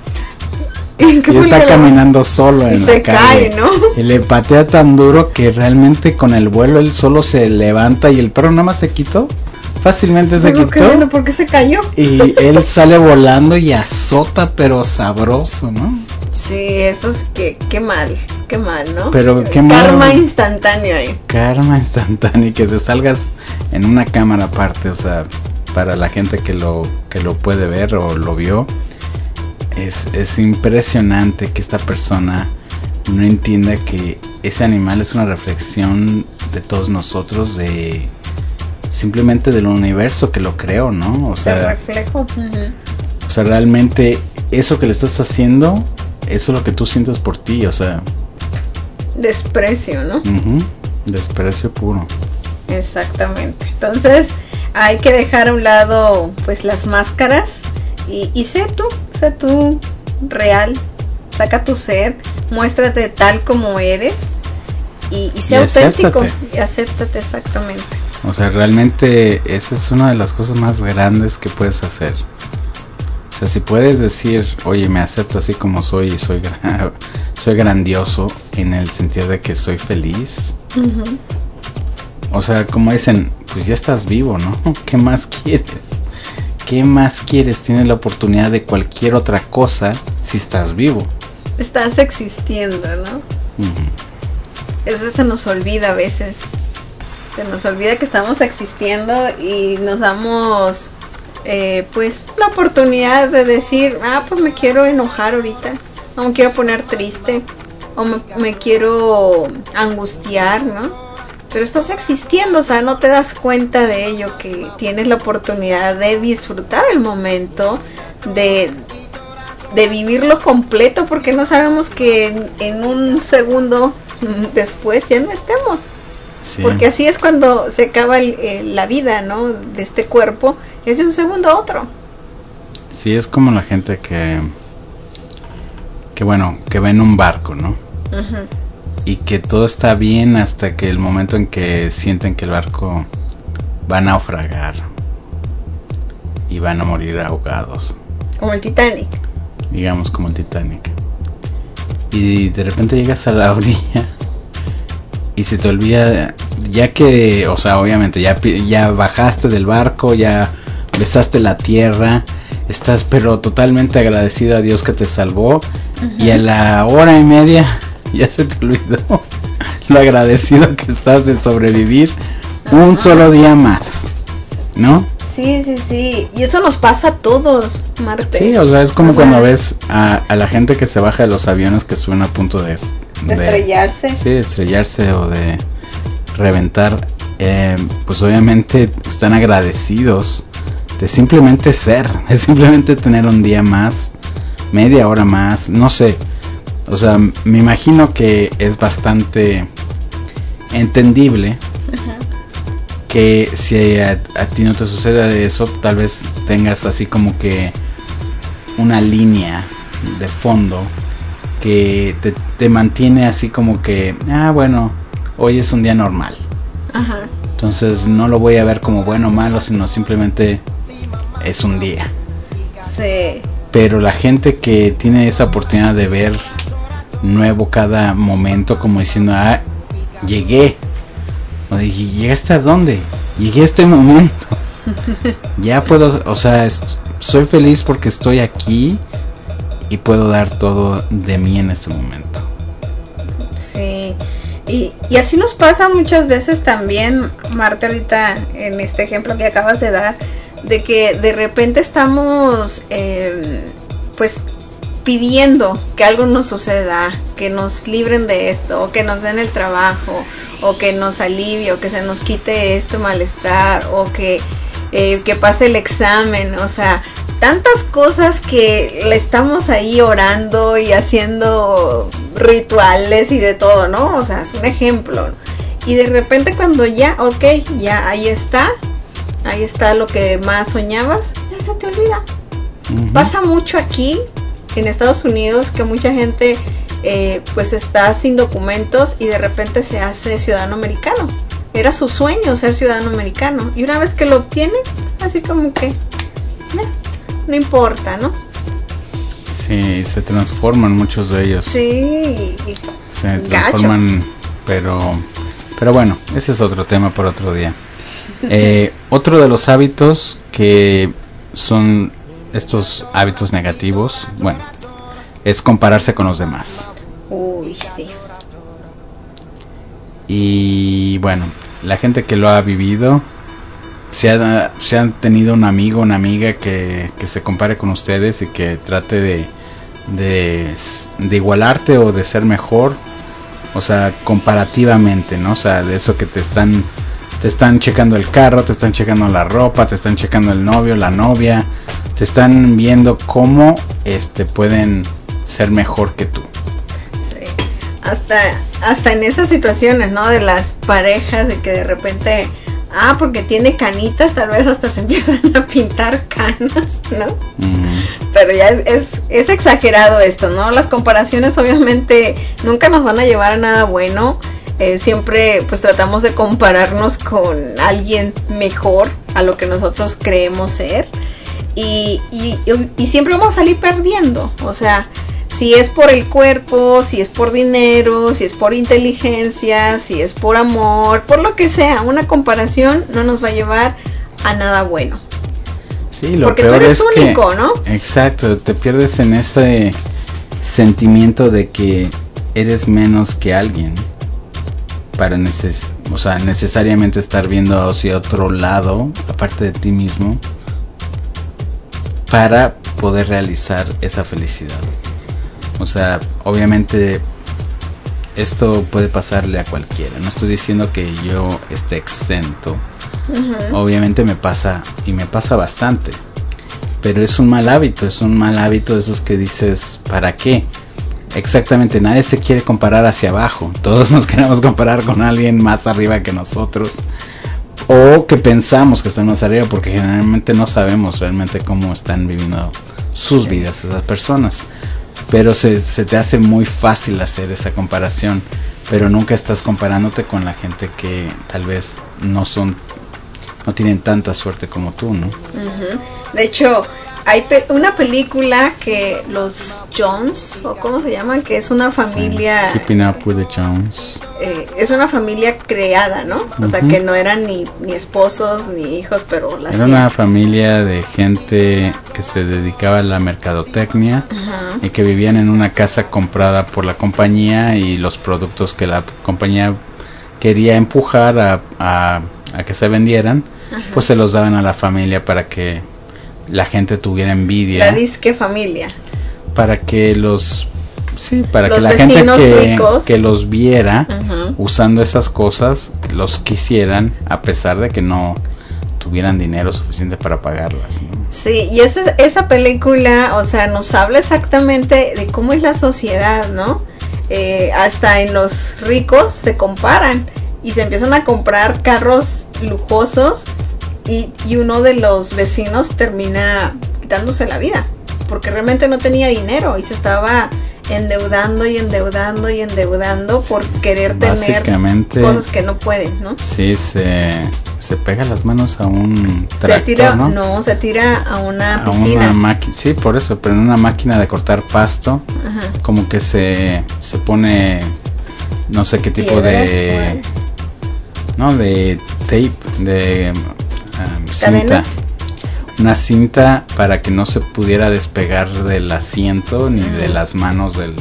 está caminando solo en la calle, cae, ¿no? Y le patea tan duro que realmente con el vuelo él solo se levanta y el perro nada más se quitó. Fácilmente se quitó. ¿Por qué se cayó? Y él sale volando y azota, pero sabroso, ¿no? Sí, eso es qué mal, ¿no? Pero qué mal. Karma instantáneo ahí. Karma instantáneo y que te salgas en una cámara aparte, o sea, para la gente que lo puede ver o lo vio, es impresionante que esta persona no entienda que ese animal es una reflexión de todos nosotros, de simplemente del universo que lo creó, ¿no? O sea, el reflejo. Uh-huh. O sea, realmente eso que le estás haciendo, eso es lo que tú sientes por ti, o sea, desprecio, ¿no? Uh-huh. Desprecio puro. Exactamente. Entonces hay que dejar a un lado pues las máscaras y sé tú real, saca tu ser, muéstrate tal como eres y sé auténtico y acéptate exactamente. O sea, realmente esa es una de las cosas más grandes que puedes hacer. O O sea, si puedes decir, oye, me acepto así como soy y soy grandioso en el sentido de que soy feliz. O sea, como dicen, pues ya estás vivo, ¿no? ¿Qué más quieres? ¿Qué más quieres? Tienes la oportunidad de cualquier otra cosa si estás vivo. Estás existiendo, ¿no? Eso se nos olvida a veces. Se nos olvida que estamos existiendo y nos damos pues la oportunidad de decir, pues me quiero enojar ahorita, o me quiero poner triste, o me quiero angustiar, ¿no? Pero estás existiendo, o sea, no te das cuenta de ello, que tienes la oportunidad de disfrutar el momento, de vivirlo completo, porque no sabemos que en un segundo después ya no estemos. Sí. Porque así es cuando se acaba la vida, ¿no? De este cuerpo, es de un segundo a otro. Sí, es como la gente que bueno, que va en un barco, ¿no? Y que todo está bien hasta que el momento en que sienten que el barco va a naufragar y van a morir ahogados. Como el Titanic. Digamos, como el Titanic. Y de repente llegas a la orilla y se te olvida, ya que, o sea, obviamente ya bajaste del barco, ya besaste la tierra, estás pero totalmente agradecido a Dios que te salvó, y a la hora y media ya se te olvidó lo agradecido que estás de sobrevivir un solo día más, ¿no? Sí, sí, sí, y eso nos pasa a todos, Marte. Sí, o sea, es como cuando ves a la gente que se baja de los aviones que suben a punto de estrellarse. Sí, de estrellarse o de reventar. Pues obviamente están agradecidos de simplemente ser, de simplemente tener un día más, media hora más, no sé. O sea, me imagino que es bastante entendible que si a ti no te sucede eso, tal vez tengas así como que una línea de fondo que te mantiene así como que, bueno, hoy es un día normal. Entonces no lo voy a ver como bueno o malo, sino simplemente es un día. Sí. Pero la gente que tiene esa oportunidad de ver nuevo cada momento, como diciendo, llegué. O dije, ¿llegaste a dónde? Llegué a este momento. Ya puedo, o sea, soy feliz porque estoy aquí y puedo dar todo de mí en este momento. Sí. Y así nos pasa muchas veces también, Marta, ahorita en este ejemplo que acabas de dar, de que de repente estamos pues pidiendo que algo nos suceda, que nos libren de esto, o que nos den el trabajo, o que nos alivie, o que se nos quite este malestar, o que pase el examen, o sea, tantas cosas que le estamos ahí orando y haciendo rituales y de todo, ¿no? O sea, es un ejemplo. Y de repente cuando ya ahí está lo que más soñabas, ya se te olvida. Pasa mucho aquí en Estados Unidos que mucha gente pues está sin documentos y de repente se hace ciudadano americano. Era su sueño ser ciudadano americano, y una vez que lo obtiene, así como que no importa, ¿no? Sí, se transforman muchos de ellos. Sí, se transforman, pero bueno, ese es otro tema para otro día. Otro de los hábitos que son estos hábitos negativos, bueno, es compararse con los demás. Uy, sí. Y bueno, la gente que lo ha vivido, si han tenido un amigo, una amiga que se compare con ustedes y que trate de igualarte o de ser mejor, o sea, comparativamente, ¿no? O sea, de eso que te están checando el carro, te están checando la ropa, te están checando el novio, la novia, te están viendo cómo pueden ser mejor que tú. Sí. Hasta en esas situaciones, ¿no? De las parejas, de que de repente, porque tiene canitas, tal vez hasta se empiezan a pintar canas, ¿no? Pero ya es exagerado esto, ¿no? Las comparaciones obviamente nunca nos van a llevar a nada bueno. Siempre pues tratamos de compararnos con alguien mejor a lo que nosotros creemos ser. y siempre vamos a salir perdiendo. O sea, si es por el cuerpo, si es por dinero, si es por inteligencia, si es por amor, por lo que sea, una comparación no nos va a llevar a nada bueno. Sí, lo porque peor tú eres es único, que, ¿no? Exacto, te pierdes en ese sentimiento de que eres menos que alguien para necesariamente estar viendo hacia otro lado, aparte de ti mismo, para poder realizar esa felicidad. O sea, obviamente esto puede pasarle a cualquiera. No estoy diciendo que yo esté exento. Uh-huh. Obviamente me pasa, y me pasa bastante. Pero es un mal hábito de esos que dices, ¿para qué? Exactamente, nadie se quiere comparar hacia abajo. Todos nos queremos comparar con alguien más arriba que nosotros. O que pensamos que están más arriba, porque generalmente no sabemos realmente cómo están viviendo sus vidas esas personas. Pero se te hace muy fácil hacer esa comparación, pero nunca estás comparándote con la gente que tal vez no tienen tanta suerte como tú, ¿no? Uh-huh. De hecho, hay una película que los Jones, o cómo se llaman, que es una familia, Keeping Up with the Jones, es una familia creada, ¿no? O sea, que no eran ni esposos ni hijos, pero la era una familia de gente que se dedicaba a la mercadotecnia. Uh-huh. Y que vivían en una casa comprada por la compañía, y los productos que la compañía quería empujar a que se vendieran, uh-huh, pues se los daban a la familia para que la gente tuviera envidia. La disque familia. Para que la gente ricos, que los viera, uh-huh, usando esas cosas, los quisieran, a pesar de que no tuvieran dinero suficiente para pagarlas, ¿no? Sí, y esa película, o sea, nos habla exactamente de cómo es la sociedad, ¿no? Hasta en los ricos se comparan y se empiezan a comprar carros lujosos, y uno de los vecinos termina quitándose la vida porque realmente no tenía dinero y se estaba endeudando por querer tener cosas que no pueden, ¿no? Sí, se pega las manos a un tractor, se tira a una piscina. Sí, por eso, pero en una máquina de cortar pasto. Ajá. Como que se pone no sé qué tipo de tape, de cinta, una cinta para que no se pudiera despegar del asiento ni de las manos del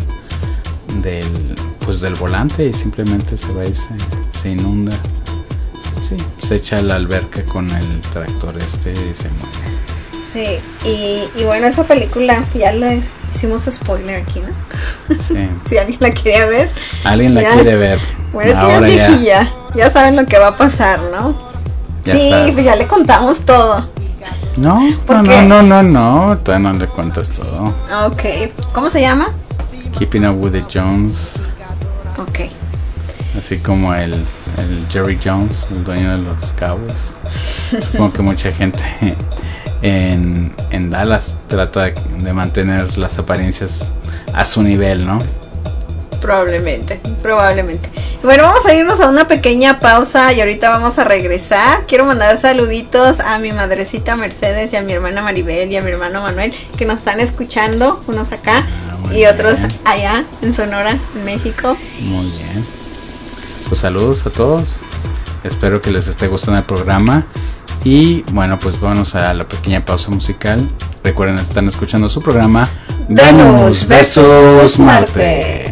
volante, y simplemente se va y se inunda. Sí, se echa a la alberca con el tractor y se muere. Sí, y bueno, esa película ya le hicimos spoiler aquí, ¿no? Sí. Si alguien la quería ver. Quiere ver. Bueno, es que ya es viejilla, ya saben lo que va a pasar, ¿no? Pues ya le contamos todo. No, todavía no le cuentas todo. Ok, ¿cómo se llama? Keeping Up with the Jones. Ok. Así como el Jerry Jones, el dueño de los Cowboys. Supongo que mucha gente en Dallas trata de mantener las apariencias a su nivel, ¿no? Probablemente. Bueno, vamos a irnos a una pequeña pausa y ahorita vamos a regresar. Quiero mandar saluditos a mi madrecita Mercedes y a mi hermana Maribel y a mi hermano Manuel, que nos están escuchando, unos acá y otros allá en Sonora, en México. Muy bien. Pues saludos a todos. Espero que les esté gustando el programa. Y bueno, pues vamos a la pequeña pausa musical. Recuerden, están escuchando su programa Venus versus Marte.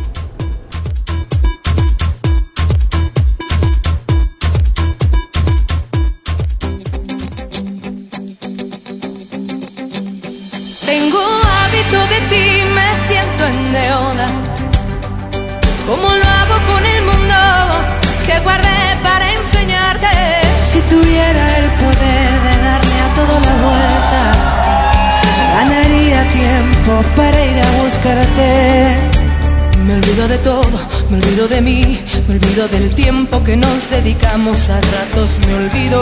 Tengo hábito de ti, me siento en deuda. ¿Cómo lo hago con el mundo que guardé para enseñarte? Si tuviera el poder de darle a todo la vuelta, ganaría tiempo para ir a buscarte. Me olvido de todo, me olvido de mí, me olvido del tiempo que nos dedicamos, a ratos me olvido.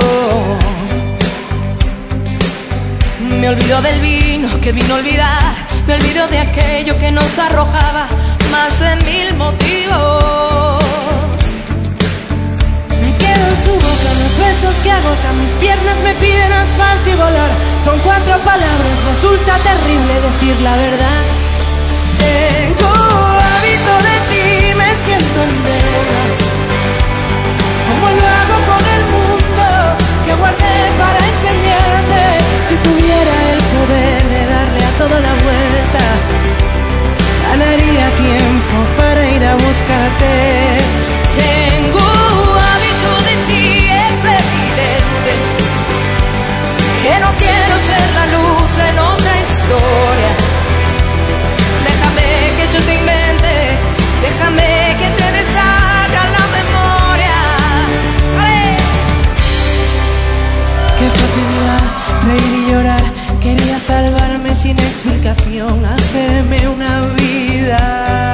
Me olvido del vino que vino a olvidar, me olvido de aquello que nos arrojaba más de 1000 motivos. Me quedo en su boca todos los besos que agotan mis piernas me piden asfalto y volar. Son 4 palabras, resulta terrible decir la verdad. Tengo hábito de ti, me siento en deuda. ¿Cómo lo hago con el mundo que guardé para enseñarte? Si tuviera el poder de darle a todo la vuelta, ganaría tiempo para ir a buscarte. Tengo hábito de ti, es evidente que no quiero ser la luz en otra historia. Déjame que yo te invente, déjame que te deshaga la memoria. ¡Ale! Qué facilidad, reír y llorar. Quería salvarme sin explicación, hacerme una vida.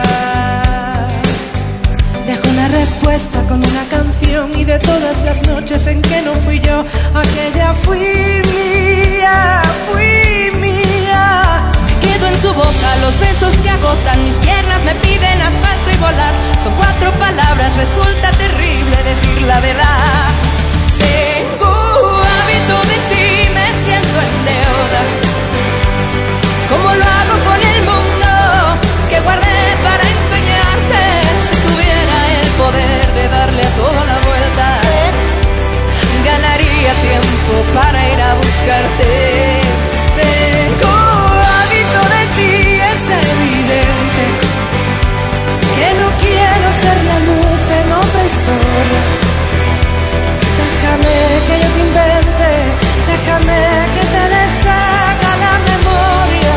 Dejo la respuesta con una canción y de todas las noches en que no fui yo, aquella fui mía, fui mía. Quedo en su boca los besos que agotan mis piernas, me piden asfalto y volar. Son 4 palabras, resulta terrible decir la verdad. Tengo hábito de ti, me siento en deuda. ¿Cómo lo hago con el mundo que guardé para enseñarte? Si tuviera el poder de darle a toda la vuelta, ganaría tiempo para ir a buscarte. Tengo hábito de ti, es evidente que no quiero ser la luz en otra historia. Déjame que yo te invente, déjame que te deshaga la memoria.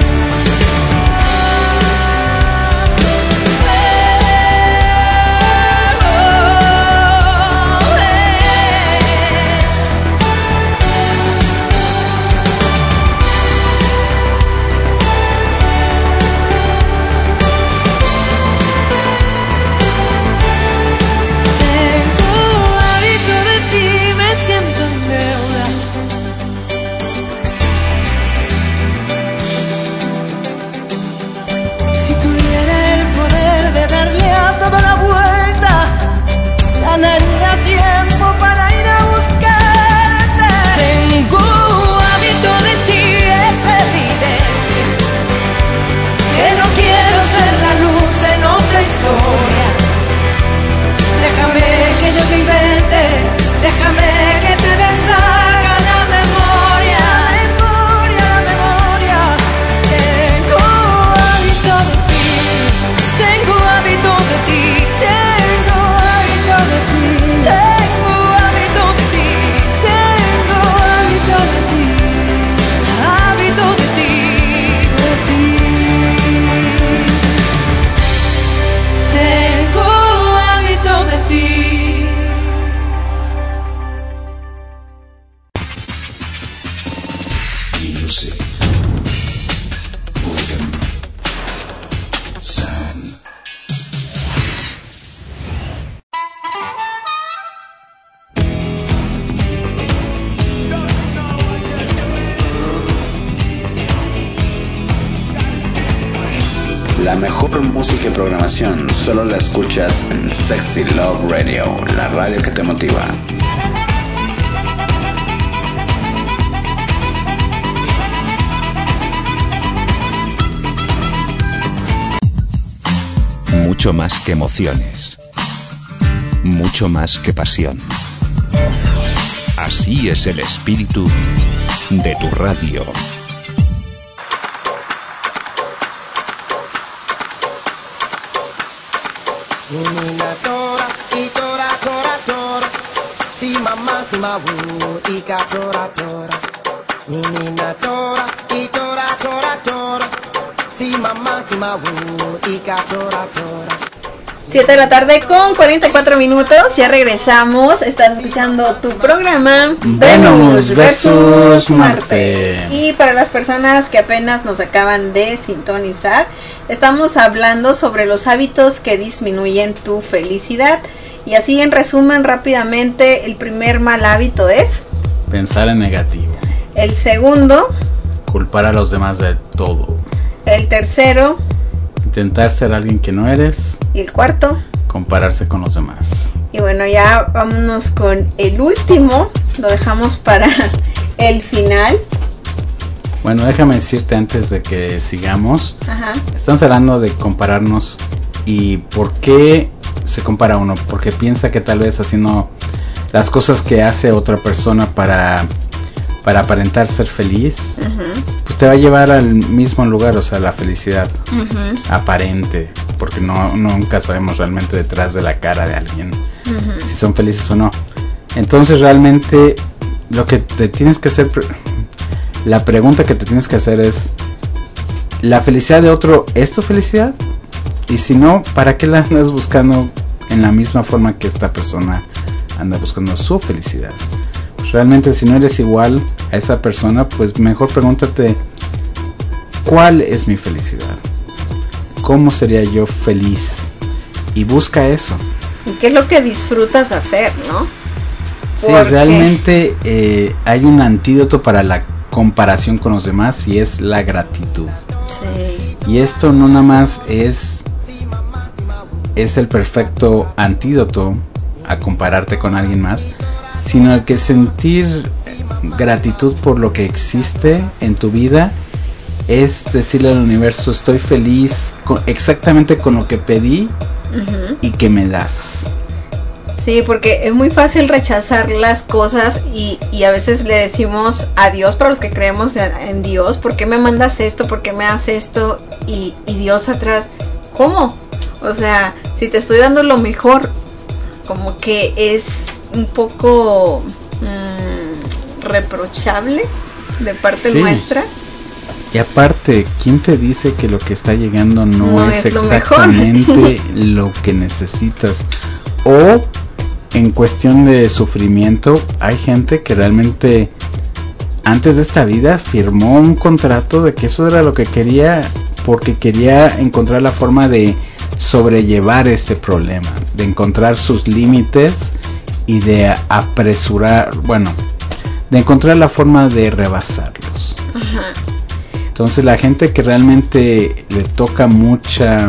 Ganaría tiempo para ir a buscarte. Tengo hábito de ti, es evidente que no quiero ser la luz en otra historia. Déjame que yo te invente, déjame que te deshaga la memoria. La memoria, la memoria. Tengo hábito de ti. Tengo hábito de ti. Tengo hábito de ti. Tengo hábito de ti. Tengo hábito de ti. Hábito de ti. De ti. Tengo hábito de ti. Music. Rhythm. Sound. La mejor música y programación solo la escuchas en Sexy Love Radio, la radio que te motiva. Mucho más que emociones. Mucho más que pasión. Así es el espíritu de tu radio. Nina tora, y tora, tora, tora. Si mamá, si ma wu, y ka tora, tora. Nina tora, y tora, tora, tora. Si mamá, si ma wu, y ka tora, tora. 7 de la tarde con 44 minutos, ya regresamos. Estás escuchando tu programa Venus versus Marte. Y para las personas que apenas nos acaban de sintonizar, estamos hablando sobre los hábitos que disminuyen tu felicidad. Y así en resumen rápidamente, el primer mal hábito es Pensar en negativo. el segundo, Culpar a los demás de todo. el tercero Intentar ser alguien que no eres. y el cuarto. compararse con los demás. Y bueno, ya vámonos con el último, lo dejamos para el final. Bueno, déjame decirte antes de que sigamos. Ajá. Estamos hablando de compararnos y por qué se compara uno, porque piensa que tal vez haciendo las cosas que hace otra persona para aparentar ser feliz, pues te va a llevar al mismo lugar, o sea, la felicidad aparente, porque nunca sabemos realmente detrás de la cara de alguien si son felices o no. Entonces realmente lo que te tienes que hacer, la pregunta que te tienes que hacer es, ¿la felicidad de otro es tu felicidad? Y si no, ¿para qué la andas buscando en la misma forma que esta persona anda buscando su felicidad? Pues realmente si no eres igual a esa persona, pues mejor pregúntate, ¿cuál es mi felicidad? ¿Cómo sería yo feliz? Y busca eso. ¿Y qué es lo que disfrutas hacer, no? Sí, realmente hay un antídoto para la comparación con los demás y es la gratitud. Sí. Y esto no nada más es el perfecto antídoto a compararte con alguien más, sino el que sentir gratitud por lo que existe en tu vida es decirle al universo, estoy feliz exactamente con lo que pedí y que me das. Sí, porque es muy fácil rechazar las cosas y a veces le decimos a Dios, para los que creemos en Dios, ¿por qué me mandas esto? ¿Por qué me haces esto? Y Dios atrás, ¿cómo? O sea, si te estoy dando lo mejor, como que es un poco reprochable de parte nuestra. Y aparte, ¿quién te dice que lo que está llegando no es exactamente lo que necesitas? O en cuestión de sufrimiento, hay gente que realmente antes de esta vida firmó un contrato de que eso era lo que quería, porque quería encontrar la forma de sobrellevar este problema, de encontrar sus límites y de apresurar, de encontrar la forma de rebasarlos. Ajá. Entonces la gente que realmente le toca mucha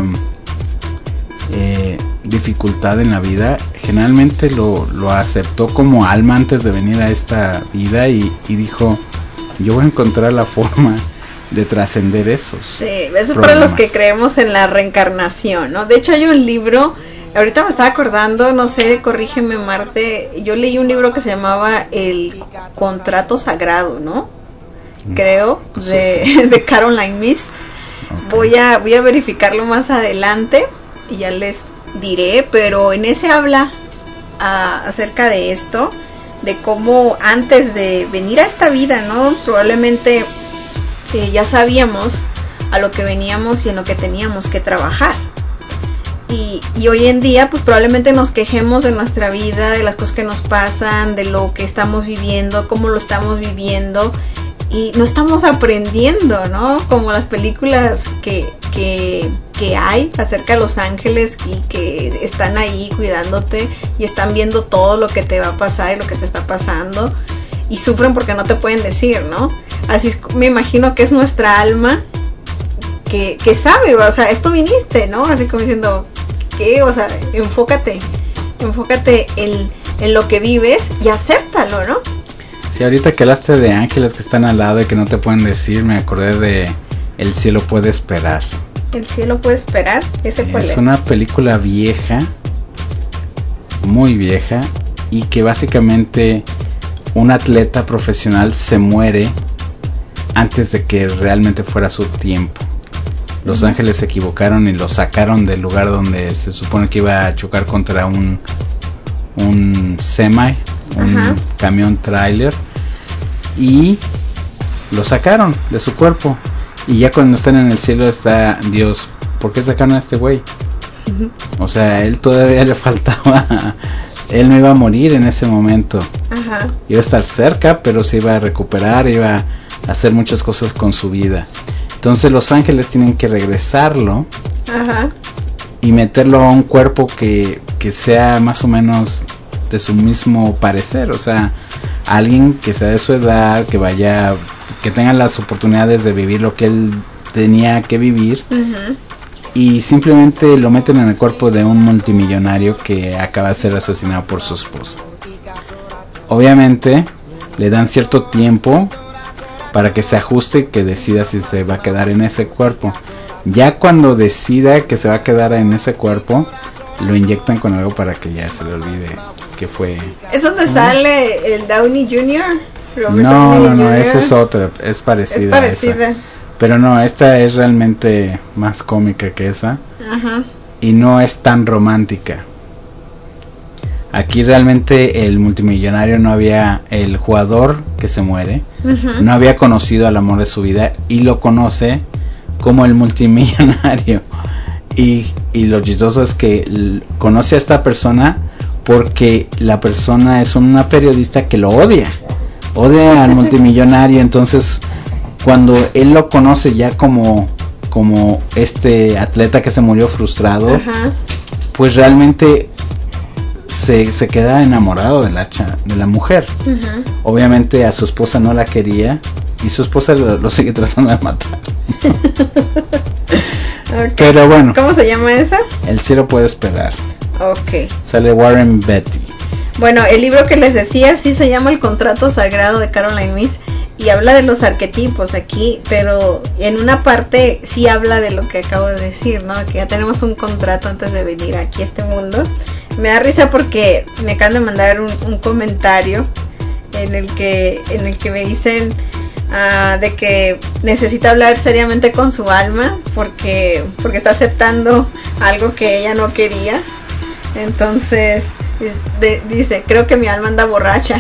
dificultad en la vida, generalmente lo aceptó como alma antes de venir a esta vida y dijo, yo voy a encontrar la forma de trascender esos. Sí, eso para los que creemos en la reencarnación, ¿no? De hecho hay un libro, ahorita me estaba acordando, no sé, corrígeme Marte, yo leí un libro que se llamaba El Contrato Sagrado, ¿no? Creo, de Caroline Myss. Okay. Voy a verificarlo más adelante y ya les diré, pero en ese habla acerca de esto, de cómo antes de venir a esta vida, ¿no? Probablemente ya sabíamos a lo que veníamos y en lo que teníamos que trabajar. Y hoy en día pues probablemente nos quejemos de nuestra vida, de las cosas que nos pasan, de lo que estamos viviendo, cómo lo estamos viviendo, y no estamos aprendiendo, ¿no? Como las películas que hay acerca de los ángeles y que están ahí cuidándote y están viendo todo lo que te va a pasar y lo que te está pasando y sufren porque no te pueden decir, ¿no? Así es, me imagino que es nuestra alma que sabe, o sea, esto viniste, ¿no? Así como diciendo, ¿qué? O sea, enfócate en lo que vives y acéptalo, ¿no? Sí, ahorita que hablaste de ángeles que están al lado y que no te pueden decir, me acordé de El cielo puede esperar. ¿El cielo puede esperar? ¿Ese cuál es? Es una película vieja, muy vieja, y que básicamente un atleta profesional se muere antes de que realmente fuera su tiempo. Los ángeles se equivocaron y lo sacaron del lugar donde se supone que iba a chocar contra un semi, un camión trailer, y lo sacaron de su cuerpo. Y ya cuando están en el cielo está Dios, ¿por qué sacaron a este güey? O sea, él todavía le faltaba, él no iba a morir en ese momento. Iba a estar cerca, pero se iba a recuperar, iba a hacer muchas cosas con su vida. Entonces los ángeles tienen que regresarlo y meterlo a un cuerpo que sea más o menos de su mismo parecer, o sea, alguien que sea de su edad, que vaya, que tenga las oportunidades de vivir lo que él tenía que vivir, y simplemente lo meten en el cuerpo de un multimillonario que acaba de ser asesinado por su esposa. Obviamente le dan cierto tiempo para que se ajuste y que decida si se va a quedar en ese cuerpo. Ya cuando decida que se va a quedar en ese cuerpo, lo inyectan con algo para que ya se le olvide que fue. ¿Es donde sale el Downey Jr.? No, esa es otra, es parecida. Es parecida. A esa. Pero no, esta es realmente más cómica que esa. Ajá. Y no es tan romántica. Aquí realmente el multimillonario el jugador que se muere, no había conocido al amor de su vida y lo conoce como el multimillonario. Y lo chistoso es que conoce a esta persona porque la persona es una periodista que lo odia al multimillonario. Entonces cuando él lo conoce ya como este atleta que se murió frustrado, pues realmente se queda enamorado de la mujer. Obviamente a su esposa no la quería y su esposa lo sigue tratando de matar. Okay. Pero bueno, ¿cómo se llama esa? El cielo puede esperar. Ok. Sale Warren Beatty. Bueno, el libro que les decía sí se llama El contrato sagrado de Caroline Myss y habla de los arquetipos aquí, pero en una parte sí habla de lo que acabo de decir, ¿no? Que ya tenemos un contrato antes de venir aquí a este mundo. Me da risa porque me acaban de mandar un comentario en el que me dicen de que necesita hablar seriamente con su alma porque está aceptando algo que ella no quería. Entonces dice, creo que mi alma anda borracha.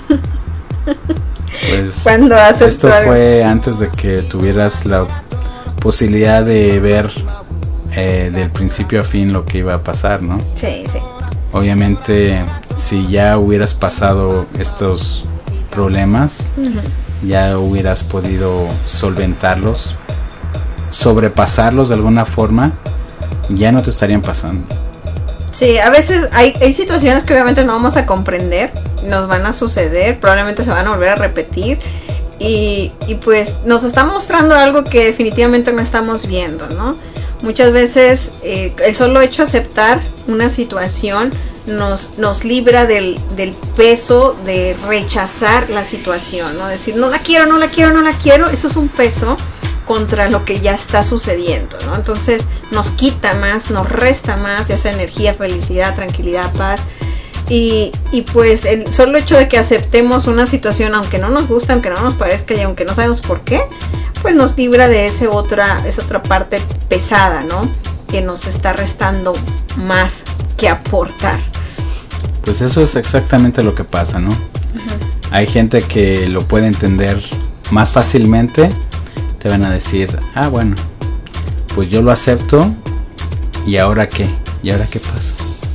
Pues cuando esto fue antes de que tuvieras la posibilidad de ver del principio a fin lo que iba a pasar, ¿no? Sí. Obviamente si ya hubieras pasado estos problemas, ya hubieras podido solventarlos, sobrepasarlos de alguna forma, ya no te estarían pasando. Sí, a veces hay situaciones que obviamente no vamos a comprender, nos van a suceder, probablemente se van a volver a repetir y pues nos está mostrando algo que definitivamente no estamos viendo, ¿no? Muchas veces el solo hecho de aceptar una situación nos libra del peso de rechazar la situación, ¿no? Decir, no la quiero, eso es un peso contra lo que ya está sucediendo, ¿no? Entonces nos quita más, nos resta más, ya sea energía, felicidad, tranquilidad, paz. Y pues el solo hecho de que aceptemos una situación, aunque no nos gusta, aunque no nos parezca y aunque no sabemos por qué, pues nos libra de esa otra parte pesada, ¿no? Que nos está restando más que aportar. Pues eso es exactamente lo que pasa, ¿no? Hay gente que lo puede entender más fácilmente. Te van a decir, bueno, pues yo lo acepto, ¿y ahora qué? ¿Y ahora qué pasa?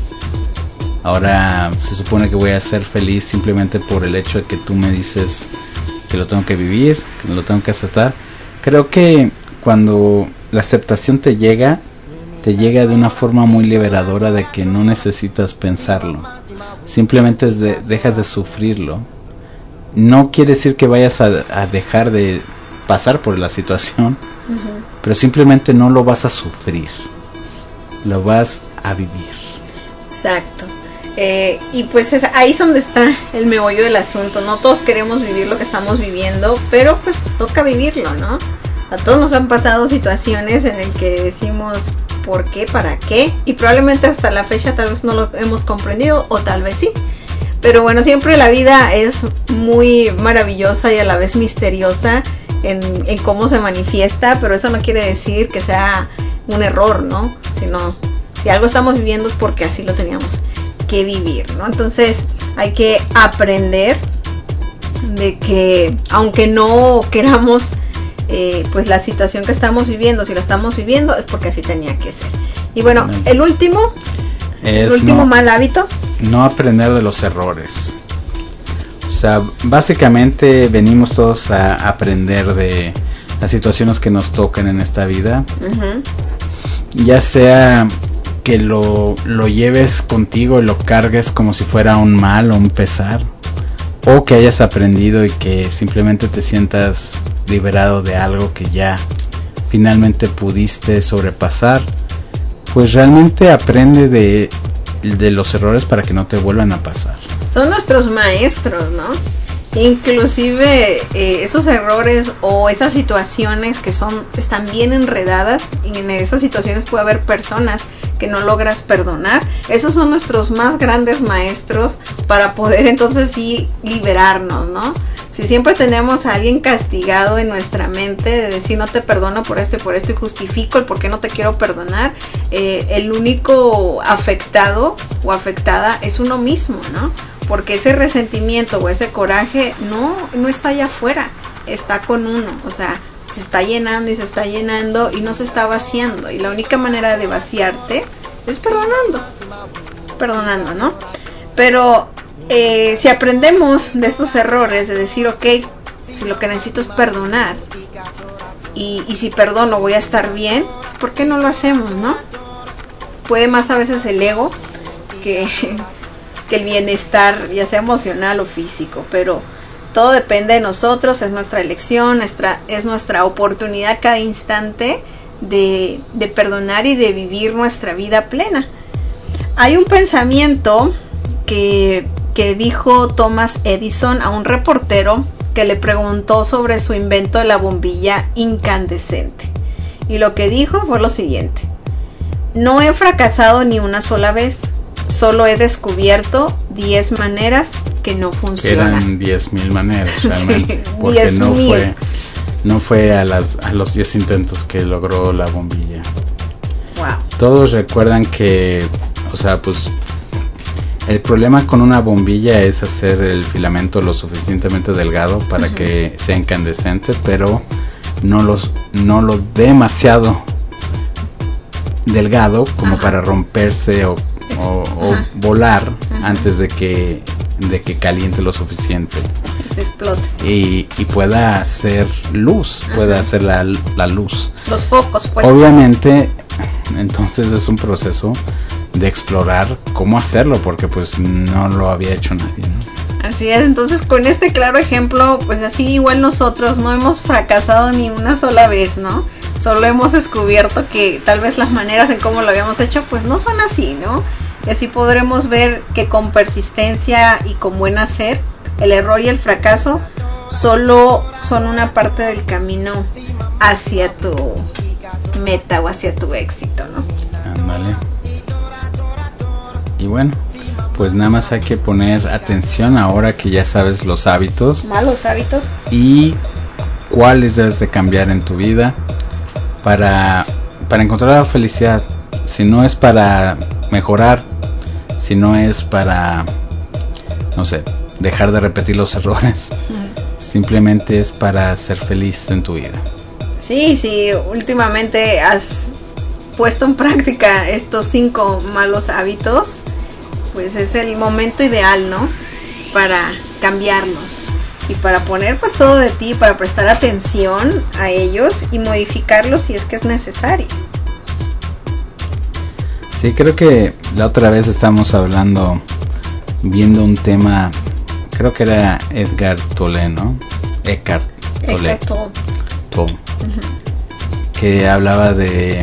Ahora se supone que voy a ser feliz simplemente por el hecho de que tú me dices que lo tengo que vivir, que lo tengo que aceptar. Creo que cuando la aceptación te llega de una forma muy liberadora, de que no necesitas pensarlo, simplemente dejas de sufrirlo. No quiere decir que vayas a dejar de pasar por la situación, pero simplemente no lo vas a sufrir, lo vas a vivir. Exacto. Y pues ahí es donde está el meollo del asunto. No todos queremos vivir lo que estamos viviendo, pero pues toca vivirlo, ¿no? A todos nos han pasado situaciones en el que decimos ¿por qué? ¿Para qué? Y probablemente hasta la fecha tal vez no lo hemos comprendido, o tal vez sí. Pero bueno, siempre la vida es muy maravillosa y a la vez misteriosa en cómo se manifiesta, pero eso no quiere decir que sea un error, ¿no? Sino, si algo estamos viviendo es porque así lo teníamos que vivir, ¿no? Entonces hay que aprender de que aunque no queramos pues la situación que estamos viviendo, si lo estamos viviendo es porque así tenía que ser. Y bueno, el último mal hábito, no aprender de los errores. O sea, básicamente venimos todos a aprender de las situaciones que nos tocan en esta vida. Ya sea que lo lleves contigo y lo cargues como si fuera un mal o un pesar, o que hayas aprendido y que simplemente te sientas liberado de algo que ya finalmente pudiste sobrepasar pues realmente aprende de los errores para que no te vuelvan a pasar. Son nuestros maestros, ¿no? Inclusive esos errores o esas situaciones que están bien enredadas, y en esas situaciones puede haber personas que no logras perdonar. Esos son nuestros más grandes maestros para poder entonces sí liberarnos, ¿no? Si siempre tenemos a alguien castigado en nuestra mente de decir no te perdono por esto y justifico el por qué no te quiero perdonar, el único afectado o afectada es uno mismo, ¿no? Porque ese resentimiento o ese coraje no está allá afuera, está con uno, o sea, se está llenando y no se está vaciando, y la única manera de vaciarte es perdonando, ¿no? Pero si aprendemos de estos errores, de decir, ok, si lo que necesito es perdonar, y si perdono voy a estar bien, ¿por qué no lo hacemos, no? Puede más a veces el ego que el bienestar, ya sea emocional o físico, pero todo depende de nosotros, es nuestra elección, es nuestra oportunidad cada instante de perdonar y de vivir nuestra vida plena. Hay un pensamiento que dijo Thomas Edison a un reportero que le preguntó sobre su invento de la bombilla incandescente, y lo que dijo fue lo siguiente: no he fracasado ni una sola vez, solo he descubierto 10 maneras que no funcionan. Eran 10,000 maneras realmente, sí, porque 10,000. no fue a los 10 intentos que logró la bombilla. Wow. Todos recuerdan que, o sea, pues el problema con una bombilla es hacer el filamento lo suficientemente delgado para que sea incandescente, pero no lo demasiado delgado como para romperse o volar antes de que caliente lo suficiente. Se explote. Y pueda hacer luz, pueda hacer la luz. Los focos, pues. Obviamente, entonces es un proceso de explorar cómo hacerlo, porque pues no lo había hecho nadie, ¿no? Así es, entonces con este claro ejemplo, pues así igual nosotros no hemos fracasado ni una sola vez, ¿no? Solo hemos descubierto que tal vez las maneras en cómo lo habíamos hecho pues no son así, ¿no? Y así podremos ver que con persistencia y con buen hacer, el error y el fracaso solo son una parte del camino hacia tu meta o hacia tu éxito, ¿no? Ándale. Y bueno, pues nada más hay que poner atención ahora que ya sabes los hábitos. Malos hábitos. Y cuáles debes de cambiar en tu vida para encontrar la felicidad. Si no es para mejorar, si no es para, no sé, dejar de repetir los errores, simplemente es para ser feliz en tu vida. Sí, últimamente has puesto en práctica estos 5 malos hábitos, pues es el momento ideal, ¿no? Para cambiarlos y para poner pues todo de ti, para prestar atención a ellos y modificarlos si es que es necesario. Sí, creo que la otra vez estábamos viendo un tema, creo que era Eckhart Tolle, ¿no? Eckhart Tolle. Que hablaba de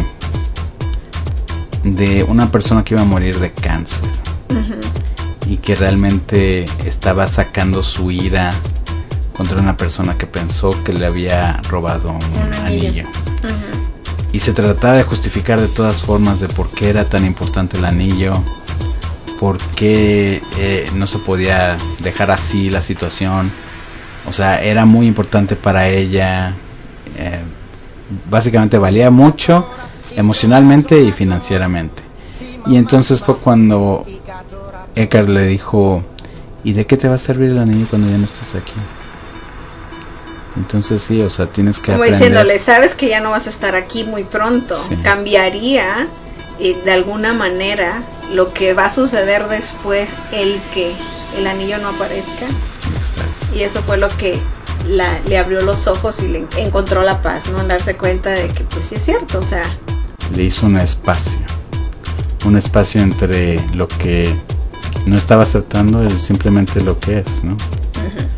una persona que iba a morir de cáncer, y que realmente estaba sacando su ira contra una persona que pensó que le había robado un anillo. Y se trataba de justificar de todas formas de por qué era tan importante el anillo, por qué no se podía dejar así la situación. O sea, era muy importante para ella, básicamente valía mucho emocionalmente y financieramente. Y entonces fue cuando Eckhart le dijo: ¿y de qué te va a servir el anillo cuando ya no estés aquí? Entonces sí, o sea, tienes que aprender. Como diciéndole, sabes que ya no vas a estar aquí muy pronto. Sí. Cambiaría de alguna manera lo que va a suceder después, el que el anillo no aparezca. Exacto. Y eso fue lo que le abrió los ojos y le encontró la paz, ¿no? En darse cuenta de que pues sí es cierto, o sea, le hizo un espacio entre lo que no estaba aceptando y simplemente lo que es, ¿no?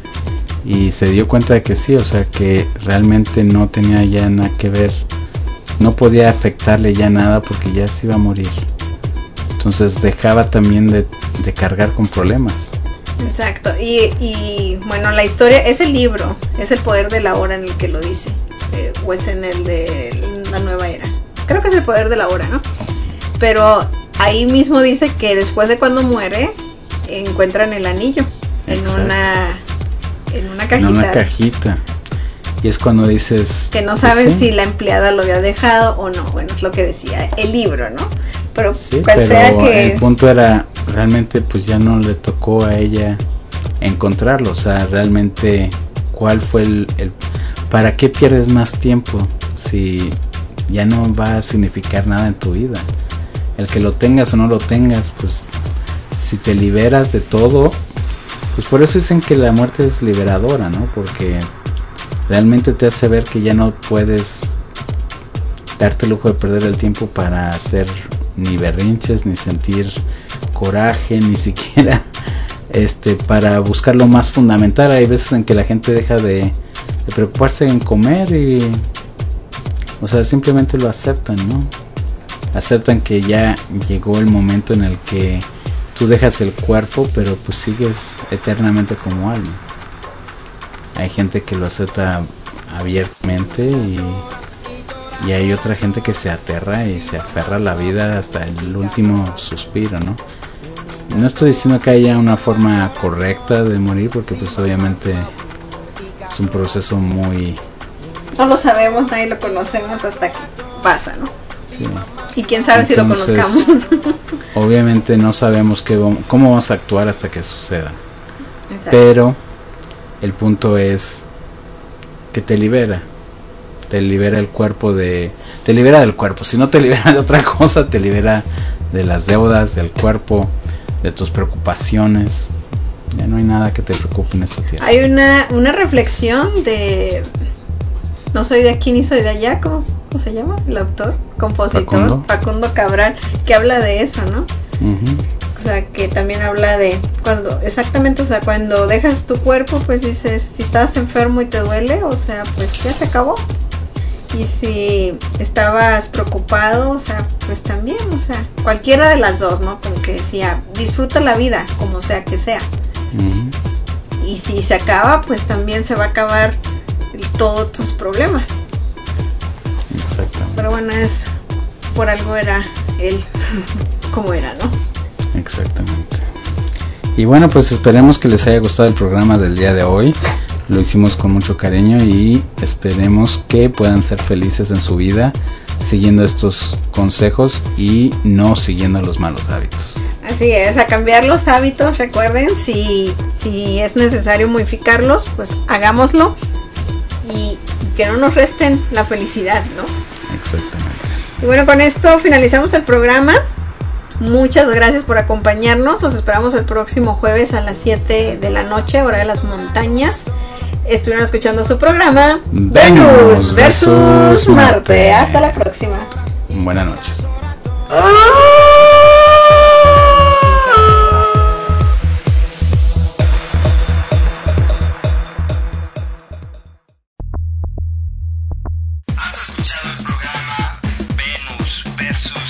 Y se dio cuenta de que sí, o sea, que realmente no tenía ya nada que ver no podía afectarle ya nada porque ya se iba a morir. Entonces dejaba también de cargar con problemas. Exacto. Y bueno, la historia es el libro, es El poder de la hora en el que lo dice, o es en el de La nueva era. Creo que es El poder de la hora, ¿no? Pero ahí mismo dice que después de cuando muere encuentran el anillo en una cajita. En una cajita. Y es cuando dices que no saben si la empleada lo había dejado o no. Bueno, es lo que decía el libro, ¿no? Pero sí, cual pero sea que el punto era, realmente pues ya no le tocó a ella encontrarlo. O sea, realmente, ¿cuál fue el para qué pierdes más tiempo si ya no va a significar nada en tu vida? El que lo tengas o no lo tengas, pues si te liberas de todo, pues por eso dicen que la muerte es liberadora, ¿no? Porque realmente te hace ver que ya no puedes darte el lujo de perder el tiempo para hacer ni berrinches, ni sentir coraje, ni siquiera para buscar lo más fundamental. Hay veces en que la gente deja de preocuparse en comer y, o sea, simplemente lo aceptan, ¿no? Aceptan que ya llegó el momento en el que tú dejas el cuerpo, pero pues sigues eternamente como alma. Hay gente que lo acepta abiertamente y hay otra gente que se aterra y se aferra a la vida hasta el último suspiro, ¿no? No estoy diciendo que haya una forma correcta de morir, porque pues obviamente es un proceso muy... No lo sabemos, nadie lo conocemos hasta que pasa, ¿no? Sí. Y quién sabe. Entonces, si lo conozcamos. Obviamente no sabemos cómo vamos a actuar hasta que suceda. Exacto. Pero el punto es que te libera el cuerpo te libera del cuerpo. Si no te libera de otra cosa, te libera de las deudas, del cuerpo, de tus preocupaciones. Ya no hay nada que te preocupe en esta tierra. Hay una reflexión de... No soy de aquí ni soy de allá, ¿cómo se llama? El autor, compositor, Facundo Cabral, que habla de eso, ¿no? O sea, que también habla de exactamente, o sea, cuando dejas tu cuerpo, pues dices, si estás enfermo y te duele, o sea, pues ya se acabó. Y si estabas preocupado, o sea, pues también, o sea, cualquiera de las dos, ¿no? Como que decía, disfruta la vida, como sea que sea. Y si se acaba, pues también se va a acabar todos tus problemas. Exactamente. Pero bueno, por algo era él como era, ¿no? Exactamente. Y bueno, pues esperemos que les haya gustado el programa del día de hoy. Lo hicimos con mucho cariño y esperemos que puedan ser felices en su vida siguiendo estos consejos y no siguiendo los malos hábitos. Así es, a cambiar los hábitos. Recuerden, si es necesario modificarlos, pues hagámoslo y que no nos resten la felicidad, ¿no? Exactamente. Y bueno, con esto finalizamos el programa. Muchas gracias por acompañarnos. Los esperamos el próximo jueves a las 7 de la noche, hora de las montañas. Estuvieron escuchando su programa Venus versus Marte. Hasta la próxima. Buenas noches. Has escuchado el programa Venus versus